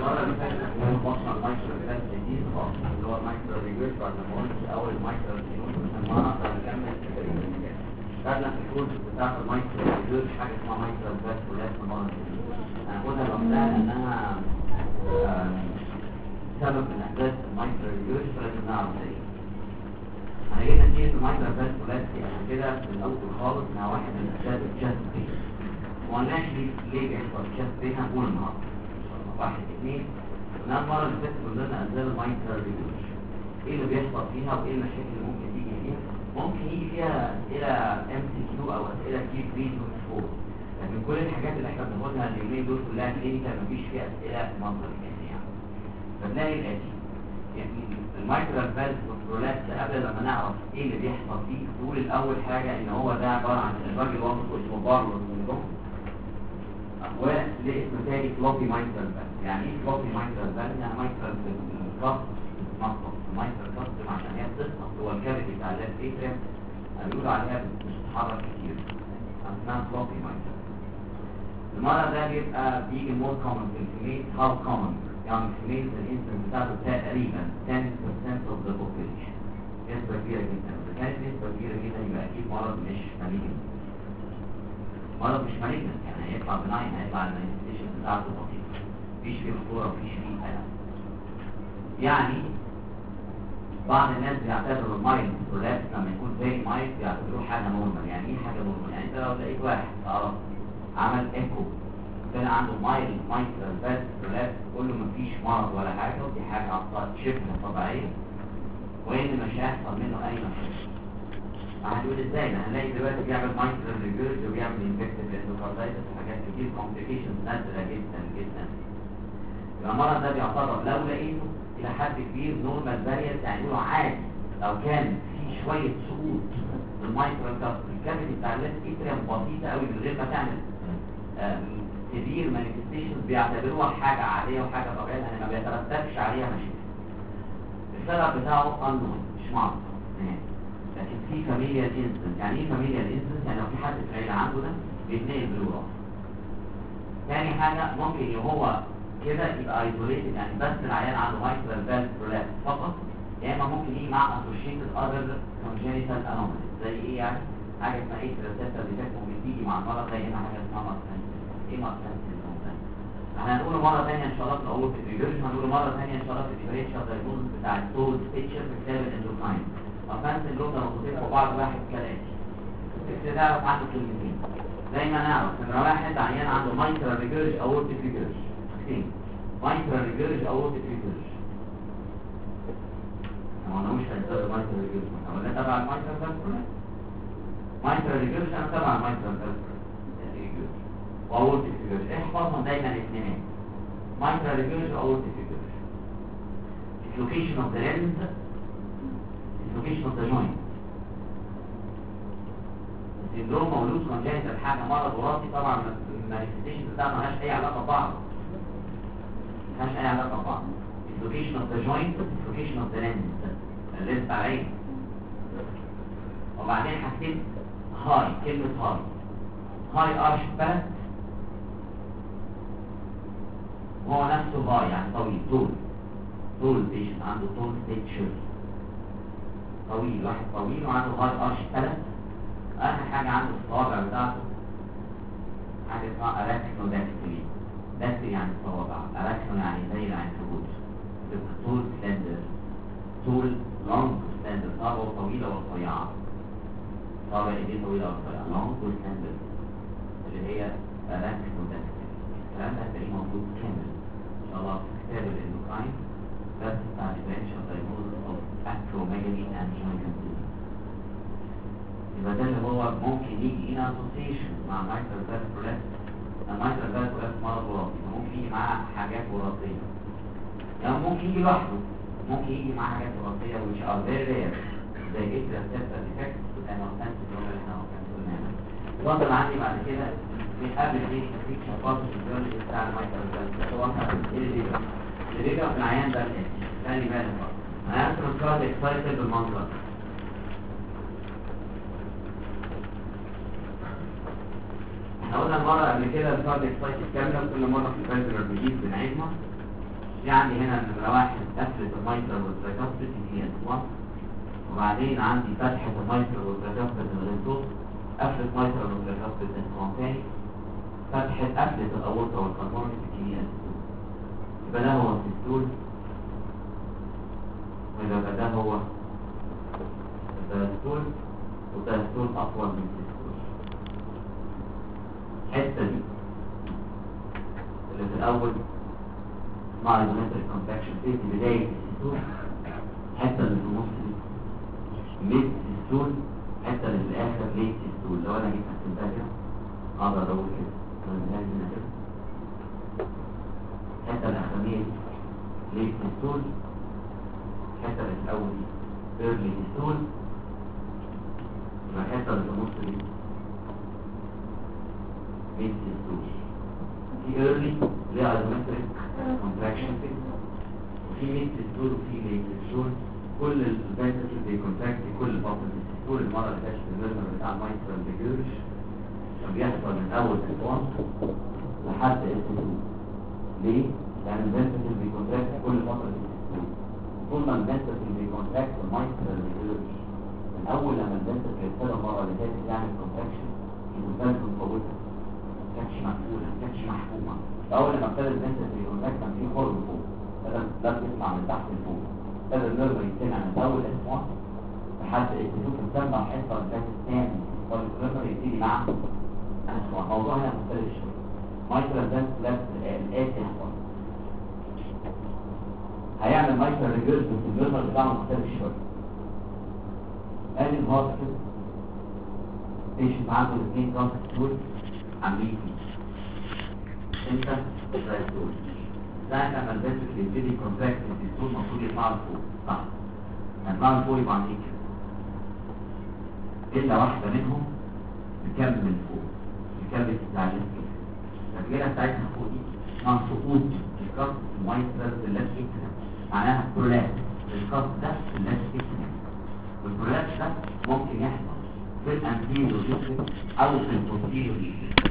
المره اللي فاتت كنا وصلنا المايكرو كلاس جديد خالص اللي هو المايكرو ريجرس بعد ما قلت اول مايكرو سينوس سماها هنكمل خدنا في الكورس بتاع المايكرو ريجرس حاجه اسمها مايكرو كلاس كلاس المره دي هناخدها لوحدها لانها سبب من احداث المايكرو ريجرس فلازم نعرف ايه. هنجينا نتيجه المايكرو كلاس كلاس عشان كده في الاول خالص انها واحد من اسباب الجاست بين وقلناش ليه بيحصل الجاست بين هنقول النهارده. واحد اثنين قلنا المره اللي فاتت قلنا اسباب المايكرو ريجرس ايه اللي بيحصل فيها وايه المشاكل اللي ممكن تيجي فيها. ممكن يجي فيها اسئله ام سي كيو او اسئله كيو 3 و 4 لكن كل الحاجات اللي احنا بناخدها اليومين دول كلها كلينيكال مفيش فيها اسئله منظر يعني فبنلاقي الاتي يعني المايكرو فالف كنترولات قبل لما نعرف ايه اللي بيحصل فيه نقول الاول حاجه ان هو ده عباره عن الراجل واثق اسمه بارلو سندروم وليه اسم تاني فلوبي مايكرو فالف. يعني ايه فلوبي مايكرو فالف؟ يعني مايكرو كاست مصطف مايكرو كاست عشان هي بتسقط جوه الكافيتي بتاع الليفت اتريم بيقولوا عليها بتتحرك كتير اسمها فلوبي مايكرو. المرض ده بيجي مور كومن في الفيميل. هاو كومن؟ يعني الفيميل الانسان بتاعته تقريبا 10% of the population نسبة كبيرة جدا. إذا كانت نسبة كبيرة جدا يبقى أكيد مرض مش مالجنت. مرض مش مالجنت يعني هيطلع بناين هيطلع المانيفستيشن بتاعته بسيطة مفيش فيه خطورة مفيش فيه ألم. يعني بعض الناس بيعتبروا المايل برولابس لما يكون زي مايل بيعتبروه حاجة نورمال. يعني ايه حاجة نورمال؟ يعني انت لو لقيت واحد تعرف عمل ايكو كان عنده مايل برولابس تقول له مفيش مرض ولا حاجة ودي حاجة شبه طبيعية وإن مش هيحصل منه أي مشاكل. هتقول ازاي؟ ده هنلاقي دلوقتي بيعمل مايكرو ريجرس وبيعمل انفكتيف اندوكاردايتس وحاجات كتير كومبليكيشنز نادرة جدا جدا. يبقى المرض ده بيعتبر لو لقيته إلى حد كبير نورمال فاريانت يعني يقولوا عادي لو كان في شوية سقوط بالمايكرو كاست الكافيتي بتاع الليفت اتريم بسيطة قوي من غير ما تعمل كبير مانيفستيشنز بيعتبروها حاجة عادية وحاجة طبيعية لأن ما بيترتبش عليها مشاكل. السبب بتاعه unknown مش معروف لكن في فاميليال انسنس. يعني ايه فاميليال انسنس؟ يعني لو في حد في العيلة عنده ده بيتنقل بالوراثة. تاني حاجة ممكن هو كده يبقى ايزوليتد يعني بس العيان عنده مايكرو فالف برولابس فقط يا اما ممكن يجي مع اسوشيتد اذر كونجينيتال انوماليز زي ايه يعني؟ حاجة اسمها ايه تريسبتور ديفكت ممكن تيجي مع المرض زي هنا حاجة اسمها مارفان. ايه مارفان سيندروم ده؟ احنا هنقوله مرة ثانية ان شاء الله في الاول في الريجرش هنقوله مرة ثانية ان شاء الله في الديفرنشال دايجنوستس بتاع التول ستيتشر في كتاب الاندوكراين. مارفان سيندروم ده موجودين في بعض واحد كالاتي. تكتب تعرف عنده كلمتين زي ما نعرف نمرة واحد عيان عنده مايكرو ريجرش اورتيك ريجرش. مايكرو ريجرش اورتيك ريجرش ما قلناش هنستخدم مايكرو ريجرش احنا قلنا تبع المايكرو فالف مايكرو ريجرش انا تبع المايكرو فالف ريجرش واورتيك ريجرش. احفظهم دايما الاثنين مايكرو ريجرش واورتيك ريجرش. dislocation of the limbs dislocation of the joint. السندروم مولود كونجنتال حاجه مرض وراثي طبعا المانيفستيشن بتاعته مالهاش اي علاقه ببعض مالهاش اي علاقه ببعض. dislocation of the joint dislocation of the limbs الليمب بتاع العين. وبعدين حاجتين هاي كلمه هاي ارش بالانس هو نفسه هاي يعني طويل طول بيشن عنده طول ستيتشر طويل واحد طويل وعنده هاي ارش بالانس. اخر حاجه عنده الصوابع بتاعته حاجه اسمها اراكنوداكتيلي. داكتيل يعني الصوابع اراكنو يعني زي العنكبوت. طول سلندر طول لونج سلندر صابع طويله ورفيعه صابع ايديه طويله ورفيعه لونج سلندر اللي هي اراكنوداكتيلي. الكلام ده هتلاقيه موجود كامل ان شاء الله في كتاب الاندوكراين بس بتاع differential diagnosis of acromegaly and joint. يبقى ده اللي هو ممكن يجي in association مع مايكرو فالف برولابس. المايكرو فالف برولابس مرض وراثي ممكن يجي معاه حاجات وراثية يعني ممكن يجي لوحده ممكن يجي معاه حاجات وراثية which are very rare زي التريسبتور ديفكت والانوسان سيندروم اللي احنا قلناها. الوضع اللي عندي بعد كده من قبل دي الفيكشن برضه في الجيولوجي بتاع المايكرو فالف هو اللي بيبقى في العيان ده الاتي. خلي بالك برضه انا هدخل كارد اكسايتد بالمنظر. احنا قلنا المرة قبل كده الكارد اكسايتد كاملة كل مرة في الفالفولار بيجيب بنعيدها يعني هنا نمرة واحد قفلة المايترال والتراكاستيك في S1، وبعدين عندي فتحة المايترال والتراكاستيك الغنطوس، قفلة مايترال والتراكاستيك S1 تاني، فتحة قفلة الأورطة والقرنية في S2. يبقى ده هو السيستول، ويبقى ده هو الدايستول، والدايستول أطول من السيستول. الحتة دي اللي في الأول مع الجيومتريك كونتراكشن في بداية السيستول، الحتة اللي في النص دي ميد سيستول، الحتة اللي في الآخر ليت سيستول. لو أنا جيت أكتبها كده أقدر أقول كده هنا كده الحتة الأخرانية دي ليت سيستول، الحتة اللي في الأول دي ايرلي سيستول، والحتة اللي في النص دي ميد سيستول. في ايرلي اللي هي الجيومتريك كونتراكشن فيز، وفي ميد سيستول وفي ليت سيستول. كل الفنتكل بيكونتراكت في كل فترة السيستول. المرة اللي فاتت الميرمر بتاع المايترال بيجورش كان بيحصل من أول S1 لحد S2. ليه؟ لأن الفنتكل بيكونتراكت في كل فترة السيستول. طول ما الفنتكل بيكونتراكت المايترال بيجورش من أول لما الفنتكل ابتدى المرة اللي فاتت يعمل كونتراكشن، الفنتكل مفوتة ما كانتش مقفولة، ما كانتش محكومة. أول لما ابتدى الفنتكل بيكونتراكت كان في خرم فوق، لا بيطلع من تحت لفوق. ابتدى النيرف يتسمع من أول S1 لحد S2 تسمى الحصة اللي فاتت تاني، والنيرف يبتدي مع S1. موضوع هنا مختلف شوية. مايترال فانت لابس الآتي يحصل هيعمل مايترال ريجيرس، بس النيرف بتاعه مختلف شوية. ادي الهارت كده بيشنت عنده الاثنين ترانسستول عاملين انت ترانسستول. ساعة لما الفنتكل يبتدي كونتراكت السيستول المفروض يطلع لفوق، صح؟ يطلع لفوق يبقى عاملين كده، إلا واحدة منهم بكمل من فوق، بكمل بتاع الاسكيل. الرجالة بتاعتها فوق دي اسمها سقوط الكاست المايترال في اللاتيك، معناها برولابس الكاست ده في اللاتيك. والبرولابس ده ممكن يحصل في الانتيريور ليفل أو في البوستيريور ليفل.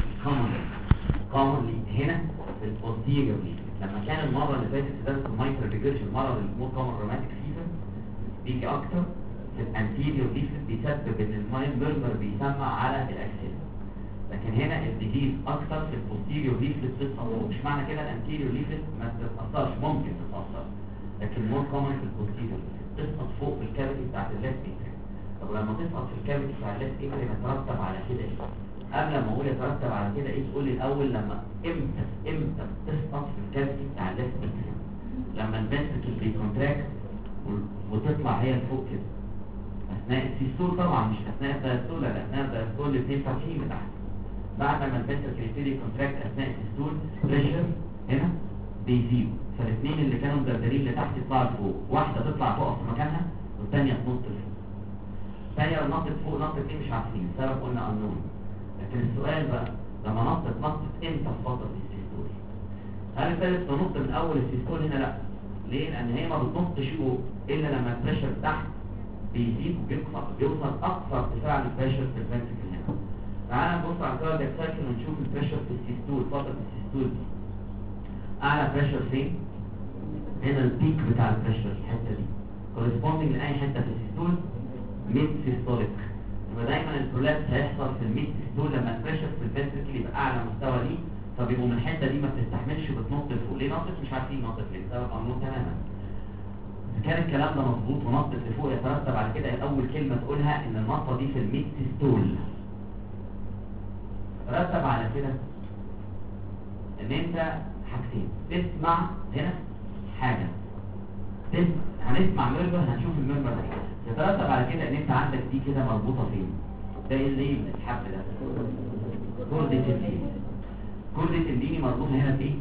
كومنلي هنا في البوستيريور ليفل. لما كان المرة اللي فاتت في درس المايترال بيجرش المرض المور كومن روماتيك فيفر بيجي اكتر في الانتيريور ليفل، بيسبب ان الميرمر بيسمع على الاكسل. لكن هنا الديزيز اكتر في البوستيريور ليفل بتسقط فوق. مش معنى كده الانتيريور ليفل ما تتاثرش، ممكن تتاثر، لكن مور كومن في البوستيريور تسقط فوق في الكافيتي بتاعت الليفت اتريم. طب لما تسقط في الكافيتي بتاع الليفت اتريم يترتب على كده ايه؟ قبل ما اقول يترتب على كده ايه، تقول لي الاول لما امتى تسقط في الكافيتي بتاع الليفت اتريم؟ لما الفنتكل بيكونتراكت وتطلع هي لفوق كده اثناء السيستول، طبعا مش اثناء الدايستول، لان اثناء الدايستول الاثنين فاتحين لتحت. بعد ما الفنتكل يبتدي كونتراكت اثناء السيستول بريشر هنا بيزيد، فالاثنين اللي كانوا مدردرين لتحت يطلعوا لفوق. واحده تطلع تقف في مكانها والثانيه تنط لفوق. الثانيه لو نطت فوق نطت ايه مش عارفين، السبب قلنا انون. لكن السؤال بقى لما نطت امتى في فتره السيستول؟ هل ابتدت تنط من اول السيستول هنا؟ لا. ليه؟ لان هي ما بتنطش فوق الا لما البريشر تحت بيزيد وبيوصل اقصى ارتفاع للبريشر في الفنتكل هنا. تعالى نبص على الكاردياك سايكل ونشوف البريشر في السيستول، فتره السيستول دي اعلى بريشر فين؟ هنا البيك بتاع البريشر الحته دي كورسبوندنج لاي حته في السيستول ميد سيستوليك. يبقى دايما البرولابس هيحصل في الميد سيستول لما البريشر في الفنتكل يبقى اعلى مستوى ليه، فبيبقوا من الحته دي ما بتستحملش وبتنط لفوق. ليه نطت؟ مش عارفين نطت ليه، سبب قانون تماما. اذا كان الكلام ده مظبوط ونطت لفوق يترتب على كده اول كلمه تقولها ان النطه دي في الميد سيستول. ترتب على كده ان انت حاجتين تسمع هنا حاجه، هنسمع ميرمر، هنشوف الميرمر ده. يترتب على كده ان انت عندك دي كده مربوطه فين؟ ده اللي من الحبل ده كوردة الليني. كوردة الليني مربوطه هنا في ايه؟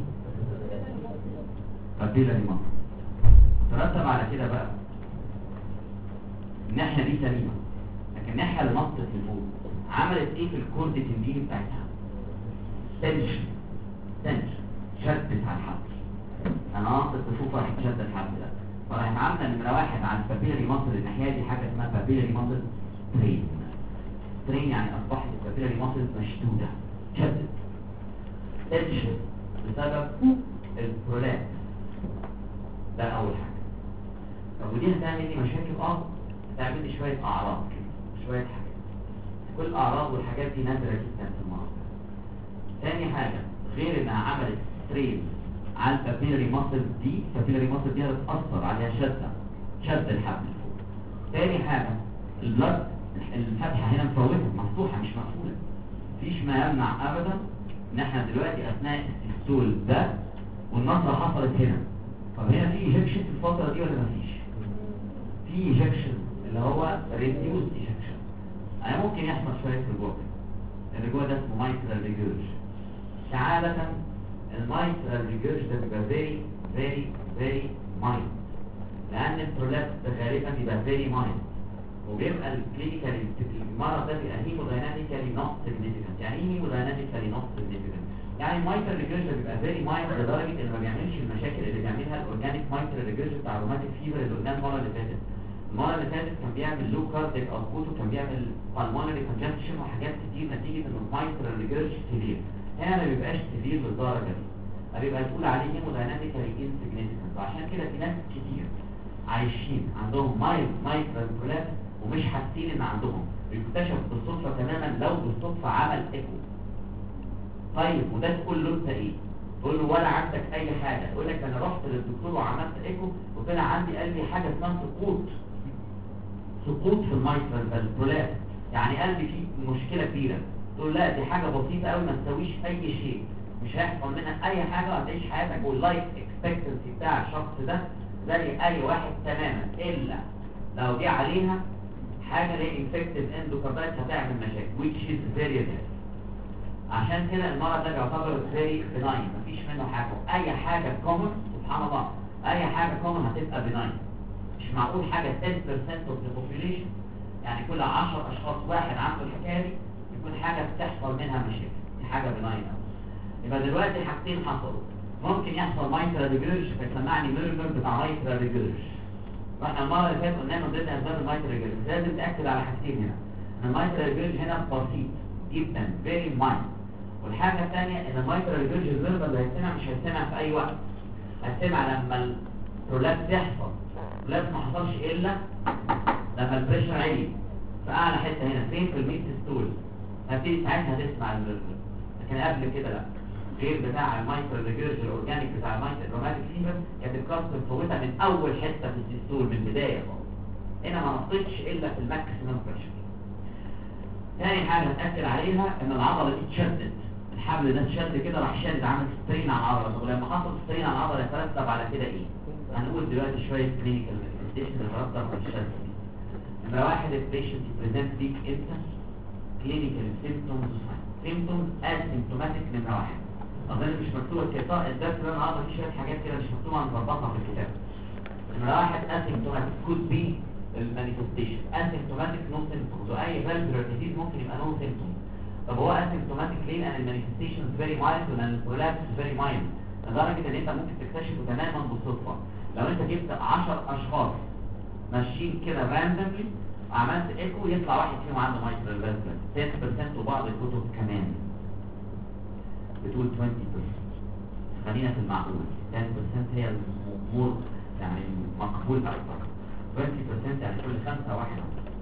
قبيله دي مصر. ترتب على كده بقى الناحيه دي سليمه، لكن الناحيه اللي نطت لفوق عملت ايه في الكوردة الليني بتاعتها؟ تنشن شدت على الحبل. انا نطت لفوق راح شد الحبل ده، فراح عامله نمره واحد على البابيلاري ماسل الناحيه دي حاجه اسمها بابيلاري ماسل سترين، يعني اصبحت البابيلاري ماسل مشدوده، شدت تنشن بسبب البرولابس. ده اول حاجه. طب ودي هتعمل لي مشاكل؟ هتعمل لي شويه اعراض كده، شويه حاجات. كل الاعراض والحاجات دي نادره جدا في المرض. تاني حاجه، غير انها عملت سترين على البابيلاري ماسل دي، البابيلاري ماسل دي هتاثر عليها شد الحبل فوق. تاني حاجه، البلد الفتحه هنا مفتوحه مش مقفوله. مفيش ما يمنع ابدا ان احنا دلوقتي اثناء السيستول ده والنصره حصلت هنا. طب هنا في ايجكشن في الفتره دي ولا مفيش؟ في ايجكشن اللي هو ريديوس ايجكشن. يعني ممكن يحصل شويه رجوع. الرجوع ده اسمه مايترال ريجيرج. عاده المايترال ريجيرج ده بيبقى فيري مايلد، لان البرولابس غالبا بيبقى فيري مايلد، وبيبقى الكلينيكال المرض ده بيبقى هيمودايناميكالي نوت سيجنيفيكانت. يعني ايه هيمودايناميكالي نوت سيجنيفيكانت؟ يعني المايترال ريجيرج بيبقى فيري مايلد لدرجه انه ما بيعملش المشاكل اللي بيعملها الاورجانيك مايترال ريجيرج بتاع الروماتيك فيبر اللي قلناه المره اللي فاتت. المره اللي فاتت كان بيعمل لو كارديك اوتبوت، وكان بيعمل بالمونري كونجكشن وحاجات كتير نتيجه ان المايترال ريجيرج سيفير. هنا ما بيبقاش سيفير للدرجه دي، بيبقى تقول عليه هيمودايناميكالي انسيجنيفيكانت. وعشان كده في ناس كتير عايشين عندهم مايترال برولابس ومش حاسين ان عندهم، بيكتشف بالصدفه تماما لو بالصدفه عمل ايكو. طيب وده تقول له انت ايه؟ تقول له ولا عندك اي حاجه. يقول لك انا رحت للدكتور وعملت ايكو وطلع عندي قلبي حاجه اسمها سقوط في المايترال برولابس، يعني قلبي فيه مشكله كبيره. تقول لا دي حاجه بسيطه قوي ما تسويش اي شيء، مش هيحصل منها اي حاجه وهتعيش حياتك، واللايف اكسبكتنسي بتاع الشخص ده زي اي واحد تماما، الا لو جه عليها حاجه زي انفكتيف اندوكاردايتس هتعمل مشاكل which is very rare. عشان كده المرض ده بيعتبر فيري بناين، مفيش منه حاجه. اي حاجه كومن سبحان الله، اي حاجه كومن هتبقى بناين. مش معقول حاجه 10% of the population، يعني كل 10 اشخاص واحد عنده الحكايه دي يكون حاجه بتحصل منها مشاكل. دي حاجه بناين. يبقى دلوقتي حاجتين حصلوا، ممكن يحصل مايترال ريجيرج فيسمعني ميرمر بتاع مايترال ريجيرج. واحنا المره اللي فاتت قلنا انه ضد اسباب المايترال ريجيرج. لازم تاكد على حاجتين هنا، ان المايترال ريجيرج هنا بسيط جدا فيري مايلد. والحاجه الثانيه ان المايترال ريجيرج الفيربال اللي هيتسمع مش هيتسمع في اي وقت، هيتسمع لما البرولابس يحصل. البرولابس ما حصلش الا لما البريشر عالي في اعلى حته هنا فين في الميد ستول، هتبتدي ساعتها تسمع الفيربال. لكن قبل كده لا. غير بتاع المايترال ريجيرج الاورجانيك بتاع الروماتيك فيبر كانت الكاستر فوتها من اول حته في السيستول من البدايه خالص. هنا ما نطيتش الا في الماكسيمم بريشر. ثاني حاجه هتاكد عليها ان العضله دي اتشدت، الحبل ده اتشد كده راح شادد عامل سترين على العضله. طب لما حصل سترين على العضله يترتب على كده ايه؟ هنقول دلوقتي شويه كلينيكال مانيفستيشن اللي ترتب على الشد دي. نمره واحد البيشنت بريزنت ليك انت كلينيكال سيمبتومز اسيمبتوماتيك. نمره واحد اظن مش مكتوبه كده الدرس اللي انا قاعد فيه شويه حاجات كده مش مكتوبه هنظبطها في الكتاب. نمره واحد اسيمبتوماتيك كود بي المانيفستيشن اسيمبتوماتيك نو سيمبتومز، واي فالفولار ديزيز ممكن يبقى نو سيمبتومز. طب هو اسيمبتوماتيك ليه؟ لان المانيفستيشن فيري مايلد ولان البرولابس فيري مايلد، لدرجه ان انت ممكن تكتشفه تماما بالصدفه. لو انت جبت 10 اشخاص ماشيين كده راندملي وعملت ايكو يطلع واحد فيهم عنده مايترال فالفولار 10% وبعض الكتب كمان بتقول 20%. خلينا في المعقول 10% هي الامور يعني مقبول اكثر. 20% يعني كل 5 واحد،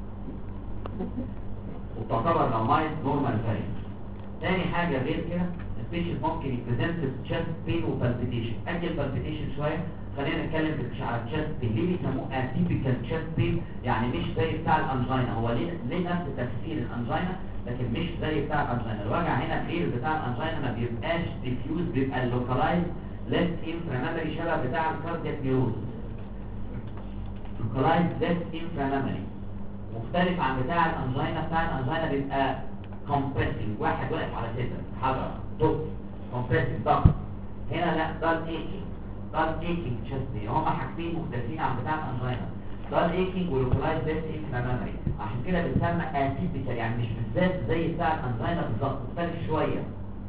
وتعتبر لو مايت نورمال فارق. تاني حاجه غير كده البيشنت ممكن يبريزنت تشست بين وبالبيتيشن. اجل بالبيتيشن شويه، خلينا نتكلم على التشست بين. ليه بيسموه اتيبيكال تشست بين؟ يعني مش زي بتاع الانجينا. هو ليه نفس تفسير الانجينا لكن مش زي بتاع الانجينا. الوجع هنا غير بتاع الانجينا، ما بيبقاش ديفيوز، بيبقى لوكالايز ليفت انفراماتوري شبه بتاع الكاردياك نيوروز. لوكالايز ليفت انفراماتوري مختلف عن بتاع الانجينا. بتاع الانجينا بيبقى كومبريسنج، واحد واقف على صدر حجر ضغط كومبريسنج ضغط. هنا لا، ده ايكينج تشست. هما حاجتين مختلفين عن بتاع الانجينا، ده ايكينج ولوكالايز ليفت انفراماتوري. عشان كده بتسمى اتيبيكال، يعني مش بالذات زي بتاع الانجينا بالظبط، مختلف شويه.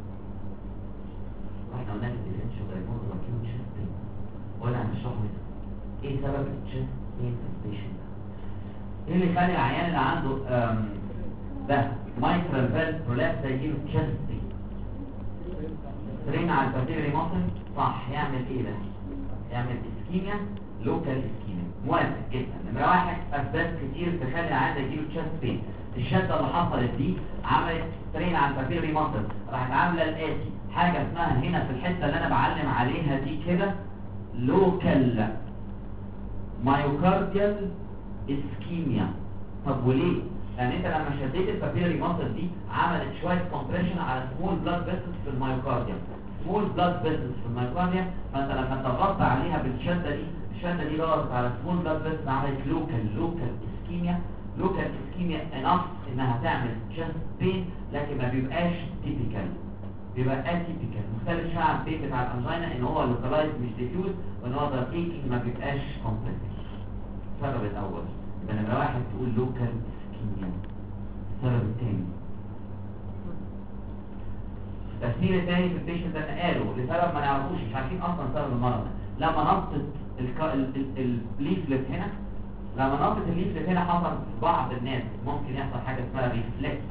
واحنا قلنا الديفرنشال دايجنوز واكيوت تشست بين، ولا هنشرح ايه سبب التشست بين في البيشنت. ايه اللي يخلي العيان اللي عنده ده مايترال فالف برولابس يجيله تشست بين؟ سترين على البابيلاري ماسل، صح. يعمل ايه ده؟ يعمل اسكيميا لوكال اسكيميا. موافق جدا. نمره واحد اسباب كتير تخلي العيان ده يجيله تشست بين. الشده اللي حصلت دي عملت سترين على البابيلري ماسل، راحت عامله الاتي حاجه اسمها هنا في الحته اللي انا بعلم عليها دي كده لوكال مايوكارديال اسكيميا. طب وليه؟ لان انت لما شديت البابيلري ماسل دي عملت شويه كومبريشن على سمول بلاد فيسلز في المايوكارديوم. سمول بلاد فيسلز في المايوكارديوم، فانت لما ضغطت عليها بالشده دي، الشده دي ضغطت على سمول بلاد فيسلز عملت لوكال اسكيميا. لوكال اسكيميا انف انها تعمل تشست بين، لكن ما بيبقاش تيبيكال، بيبقى اتيبيكال. مختلف شويه عن البين بتاع الانجينا ان هو لوكالايز مش ديفيوز، وان هو دقيق ما بيبقاش كومبلكس. السبب الاول يبقى نمره واحد تقول لوكال اسكيميا. السبب الثاني التأثير الثاني في البيشنت ده قالوا لسبب ما نعرفوش، مش عارفين اصلا سبب المرض. لما نقطت الليفلت هنا، لما نقطت الليفلت هنا حصل في بعض الناس ممكن يحصل حاجه اسمها ريفلكس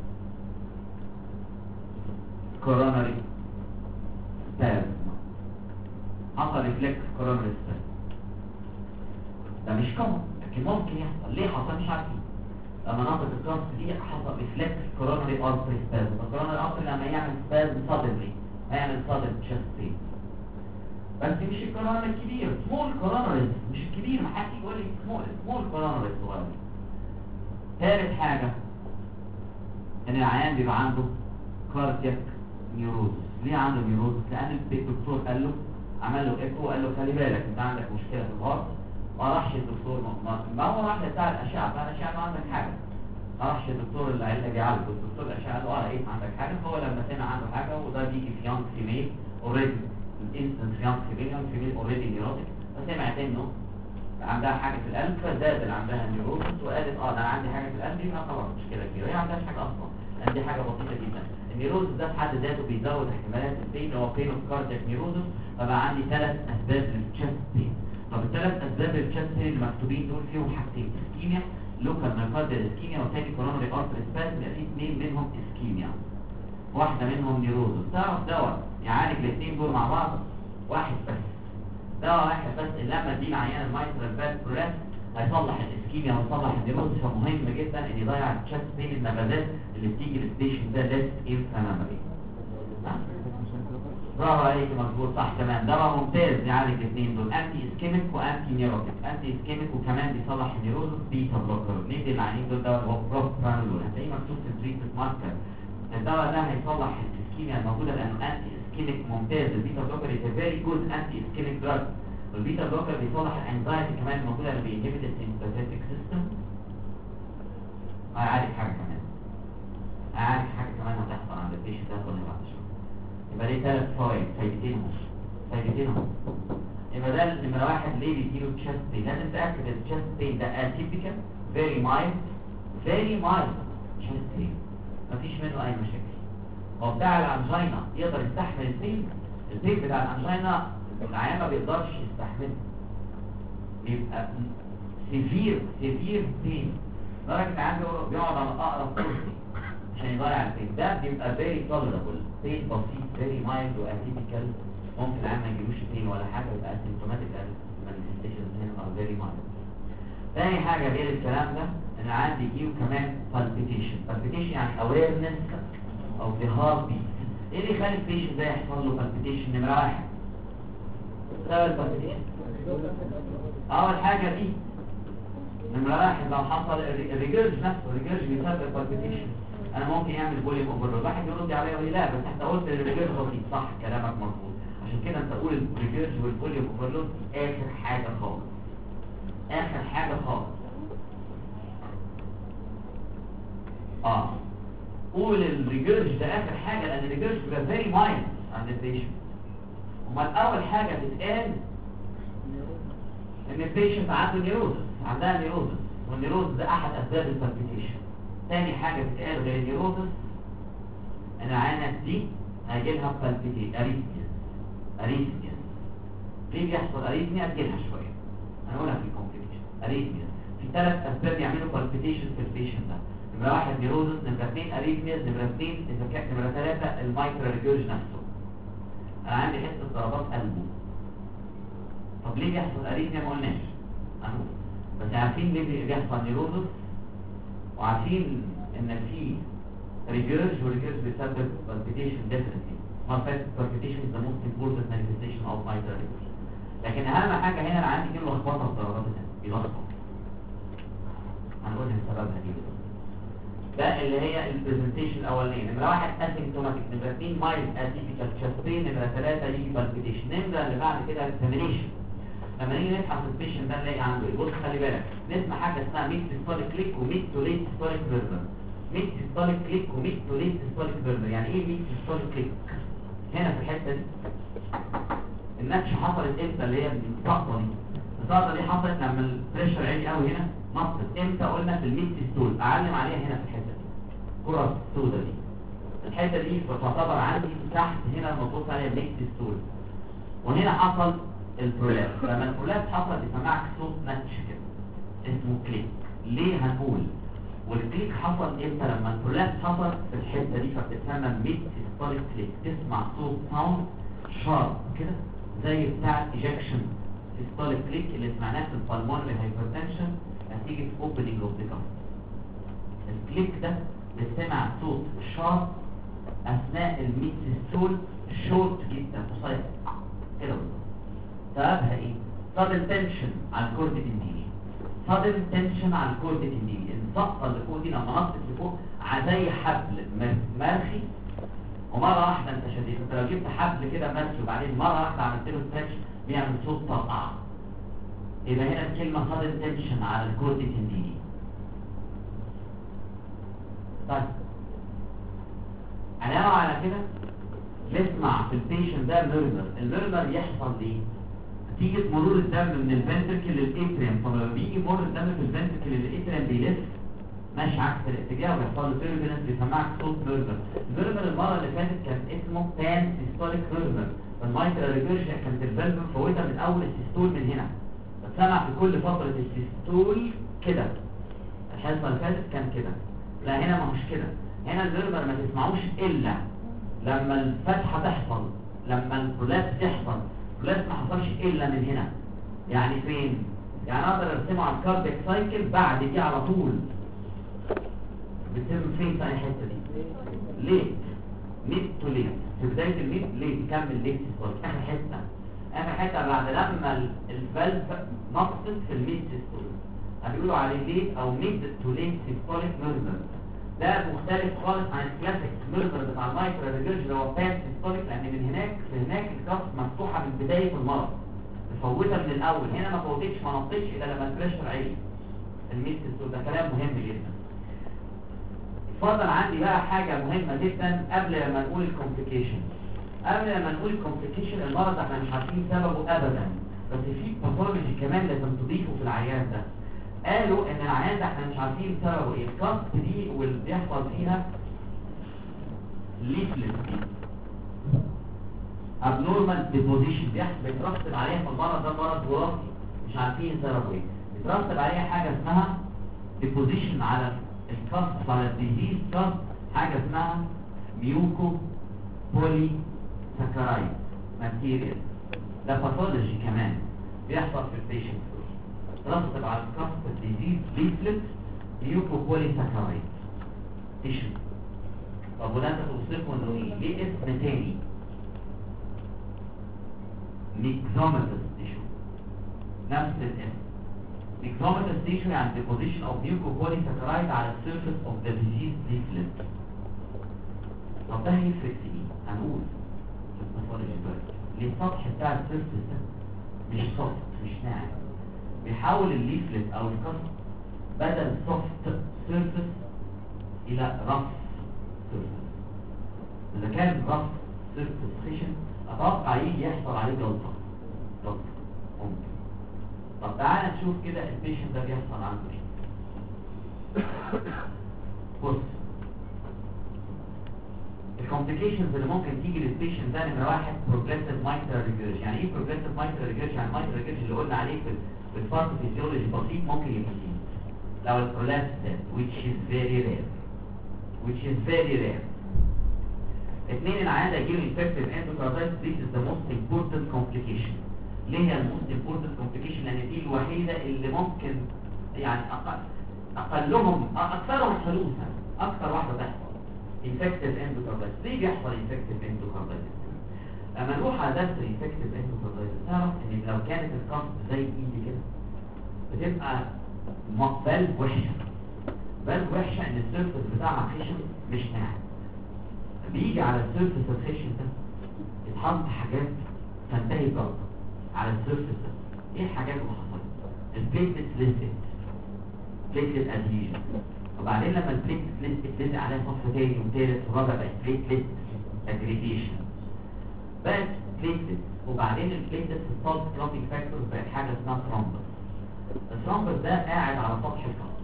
كوروناري سبازم. حصل ريفلكس كوروناري سبازم، ده مش كومن لكن ممكن يحصل. ليه حصل مش عارفين. لما نقطة الكراس دي حصل ريفلكس كوروناري ارتري سبازم. الكوروناري ارتري لما يعمل سبازم صادملي هيعمل صادم تشست بين، بس مش الكوروناري الكبير، سمول كوروناري مش الكبير. ما حدش يقول لي سمول كوروناري صغير. ثالث حاجة ان العيان بيبقى عنده كاردياك نيوروز. ليه عنده نيوروز؟ لان الدكتور قال له، عمل له ايكو وقال له خلي بالك انت عندك مشكله في الهارت. ما راحش الدكتور، ما هو راح بتاع الاشعه، بتاع الاشعه ما عندك حاجه. ما راحش الدكتور اللي يعالجه، الدكتور الاشعه قال له اه ايه عندك حاجه. فهو لما سمع عنده حاجه، وده بيجي في يونج فيميل اوريدي، الانسنس يونج فيميل اوريدي نيوروتيك، فسمعت انه عندها حاجه في القلب، فزاد اللي عندها نيوروسس وقالت اه ده انا عندي حاجه في القلب، يبقى خلاص مشكله كبيره. هي ما عندهاش حاجه اصلا، لان دي حاجه بسيطه جدا. النيوروسس ده في حد ذاته بيزود احتمالات البين، هو بين اوف كاردياك نيوروسس. فبقى عندي 3 اسباب للتشست بين. طب ال3 اسباب للتشست بين المكتوبين دول فيهم حاجتين، اسكيميا لوكال مايوكارديال اسكيميا، والثاني كوروناري ارتري سبازم. يبقى في 2 منهم اسكيميا، واحده منهم نيوروسس. تعرف دواء يعالج الاثنين دول مع بعض؟ واحد بس، دواء واحد بس اللي لما اديه عيان المايترال فالف بريس هيصلح الاسكيميا ويصلح النيوروسس. فمهم جدا ان يضيع التشست بين النباتات اللي بتيجي للبيشنت ده ليس انفلاماتوري. برافو عليك، مظبوط صح تمام. دواء ممتاز يعالج الاثنين دول، انتي اسكيميك وانتي نيوروتيك. انتي اسكيميك وكمان بيصلح النيوروسس، بيتا بلوكر. ندي العيانين دول دواء هو بروبرانولول، هتلاقيه مكتوب في التريتمنت ماركر. الدواء ده هيصلح الاسكيميا الموجوده لانه انتي اسكيميك ممتاز. البيتا بلوكر از فيري جود انتي اسكيميك دراج. والبيتا بلوكر بيصلح الانزايتي كمان الموجوده اللي بينهبت السيمباثيك سيستم. هيعالج حاجه كمان، هيعالج حاجه كمان هتحصل عند البيشنت ده كل بعد شويه. يبقى ليه 3 فوائد، فايدتينهم. يبقى ده نمره واحد ليه بيجيله تشست بين. لازم تاكد ان التشست بين ده اتيبيكال، فيري مايلد تشست بين، مفيش منه اي مشاكل. هو بتاع الانجينا يقدر يستحمل البين بتاع الانجينا، العيان ما بيقدرش يستحمله، بيبقى سيفير بين لدرجه العيان بيقعد على اقرب كرسي عشان يضيع البين. ده بيبقى فيري تولربل، بين بسيط فيري مايلد واتيبيكال. ممكن العيان ما يجيلوش بين ولا حاجه، يبقى اسيمتوماتيك مانيفستيشنز هنا ار فيري مايلد. تاني حاجه غير الكلام ده ان العيان بيجيله كمان بالبيتيشن يعني اويرنس او ذا هارت بيت. ايه اللي يخلي البيشنت ده يحصل له بالبيتيشن؟ نمره واحد سبب البالبيتيشن، اول حاجه دي نمره واحد لو حصل الريجرج نفسه، الريجرج بيسبب البالبيتيشن. انا ممكن يعمل فوليوم اوفرلود. واحد يرد عليا يقول لي لا بس انت قلت الريجرج بسيط. صح كلامك مظبوط، عشان كده انت قول الريجرج والفوليوم اوفرلود اخر حاجه خالص، اخر حاجه خالص. قول الريجرج ده اخر حاجه، لان الريجرج بيبقى فيري مايلد عند البيشنت. امال اول حاجه تتقال ان البيشنت عنده نيروزس، عندها نيروزس، والنيروزس ده احد اسباب البالبيتيشن. تاني حاجه تتقال غير النيروزس ان العينه دي هيجي لها بالبيتيشن، اريثميا. ليه بيحصل اريثميا؟ اجلها شويه، هنقولها في الكومبليكيشن. اريثميا في 3 اسباب يعملوا بالبيتيشن في البيشنت ده. نمره 1 نيروزس، نمره 2 اريثميا، نمره 3 المايكرو ريجرج نفسه. انا عندي حته ضربات قلبه، ليه بيحصل اريثميا ما قلناش اهو، بس عارفين ليه بيحصل نيروزس، وعارفين ان في ريجيرج، والريجيرج بيسبب palpitation definitely. palpitation is the most important manifestation of mitral regurg. لكن اهم حاجه هنا انا عندي كلمه لخبطه في درجات الناس بيلخبط، هنقول لك سببها دي ده اللي هي البرزنتيشن الاولانيه. نمره 1 اسيمتوماتيك، نمره 2 مايلد اتيبيكال تشست بين، نمره 3 يجي بالبيتيشن، نمره اللي بعد كده اكزامينيشن. لما نيجي نبحث البيشنت ده نلاقي عنده ايه؟ بص خلي بالك، نسمع حاجه اسمها ميد سيستوليك كليك وميد تو ليت سيستوليك فيربر. ميد سيستوليك كليك وميد تو ليت سيستوليك فيربر، يعني ايه ميد سيستوليك كليك؟ هنا في الحته دي النكشه حصلت امتى؟ اللي هي السقطه دي. السقطه دي حصلت لما البريشر عالي قوي هنا، نطت امتى؟ قلنا في الميد سيستول. اعلم عليها هنا في الحته دي، الكره السوداء دي، الحته دي تعتبر عندي تحت هنا المطلوب عليها ميد سيستول. وهنا حصل البرولابس. لما البرولابس حصل بيسمعك صوت نتش كده اسمه كليك. ليه؟ هنقول. والكليك حصل امتى؟ لما البرولابس حصل في الحته دي، فبتسمى ميد سيستوليك كليك. تسمع صوت ساوند شارب كده زي بتاع الايجكشن سيستوليك كليك اللي سمعناه في البالمونري هايبرتنشن نتيجه اوبننج اوف ذا كاف. الكليك ده بتسمع صوت شارب اثناء الميد سيستول، شورت جدا قصير كده بالظبط. سببها ايه؟ sudden tension على الكورد التنديني. sudden tension على الكورد التنديني. السقطه اللي فوق دي لما نطت لفوق زي حبل مرخي، ومره واحده انت شديد. انت لو جبت حبل كده مرخي وبعدين مره واحده عملت له ستريتش بيعمل صوت طرقعه. يبقى هنا الكلمه sudden tension على الكورد التنديني. طيب علاوه على كده نسمع في البيشنت ده ميرمر. الميرمر يحصل ليه؟ نتيجة مرور الدم من الفنتركل للاتريم. فلما بيجي يمر الدم في الفنتركل للاتريم بيلف ماشي عكس الاتجاه ويحصل له تيربيلنس بيسمعك صوت ميرمر. الميرمر المره اللي فاتت كان اسمه بان سيستوليك ميرمر. المايترال ريجرج كانت الفالف مفوتة من اول السيستول من هنا، بتسمع في كل فترة السيستول كده. الحصة اللي فاتت كان كده، لا هنا ما هوش كده. هنا الميرمر ما تسمعوش الا لما الفتحة تحصل، لما البرولابس يحصل. البرولابس ما حصلش الا من هنا. يعني فين؟ يعني اقدر ارسمه على الكاردياك سايكل بعد دي على طول. بتتم فين في اي حته دي؟ ليه؟ ميد تو ليت. في بدايه الميد ليه تكمل ليت سيستول. اخر حته، اخر حته بعد لما الفالف نقصت في الميد سيستول بيقولوا عليه ليت او ميد تو ليت سيستوليك ميرمر. ده مختلف خالص عن الكلاسيك ميرمر بتاع المايترال ريجرج اللي هو بان سيستوليك، لان من هناك الكف مفتوحه من بدايه المرض، مفوته من الاول. هنا ما فوتتش ما نطتش الا لما البريشر عالي. الميد سيستول ده كلام مهم جدا. اتفضل عندي بقى حاجه مهمه جدا قبل ما نقول الكومبليكيشن. قبل ما نقول الكومبليكيشن، المرض احنا مش عارفين سببه ابدا، بس في باثولوجي كمان لازم تضيفه في العيان ده. قالوا ان العيان ده احنا مش عارفين سببه ايه. الكاست دي واللي بيحصل فيها ليفلت دي abnormal deposition بيترتب عليها في المرض ده، مرض وراثي مش عارفين سببه ايه. بيترتب عليها حاجه اسمها deposition على الكاست، على الديزيز كاست، حاجه اسمها ميوكو بولي ساكرايد ماتيريال. ده باثولوجي كمان بيحصل في البيشنت. ترتب على الكاست الديزيز ليفلت ميوكو بولي ساكرايد تيشو. طب وده انت توصفه انه ايه؟ ليه اسم تاني؟ نيكزوماتس تيشو، نفس الاسم. نيكزوماتس تيشو يعني deposition of mucopolysaccharides على surface of the disease leaflet. طب ده هيفرق في ايه؟ هنقول في الباثولوجي دلوقتي. ليه السطح بتاع السيرفس ده مش سوفت مش ناعم؟ بيحول الليفلت او الكاست بدل سوفت سيرفس الى رف سيرفس. اذا كان رف سيرفس خشن اتوقع يجي يحصل عليه جلطه ممكن. طب تعالى نشوف كده البيشنت ده بيحصل عنده ايه. بص الكومبليكيشنز اللي ممكن تيجي للبيشنت ده، نمره 1 بروجريسيف مايترال ريجرج. يعني ايه بروجريسيف مايترال ريجرج؟ يعني المايترال ريجرج اللي قلنا عليه في الفارس فيزيولوجي بسيط ممكن يبقى لو البرولابس which is very rare. اثنين، العيان ده يجيله infective endocarditis. This is the most important complication. ليه هي الموست امبورتنت كومبليكيشن؟ لان دي الوحيده اللي ممكن يعني اقلهم اكثرهم حدوثا، اكثر واحده تحصل انفكتيف اندوكاردايتس. ليه بيحصل انفكتيف اندوكاردايتس؟ لما نروح على درس الانفكتيف اندوكاردايتس تعرف ان لو كانت القصد زي ايدي كده بتبقى فالف وحشه. فالف وحشه ان السيرفس بتاعها خشن مش ناعم. بيجي على السيرفس الخشن ده يتحط حاجات تنتهي الجلطه على السيرفس ده. ايه الحاجات اللي حصلت؟ البليتلت ليست، بليتلت ادهيجن، وبعدين لما البليتلت ليست اتلزق عليها صف تاني وثالث ورابع بقت بليتلت اجريجيشن، بقت بليتلت. وبعدين البليتلت في الصالت كلوتينج فاكتورز بقت حاجه اسمها ثرومبس. الثرومبس ده قاعد على سطح الكلى.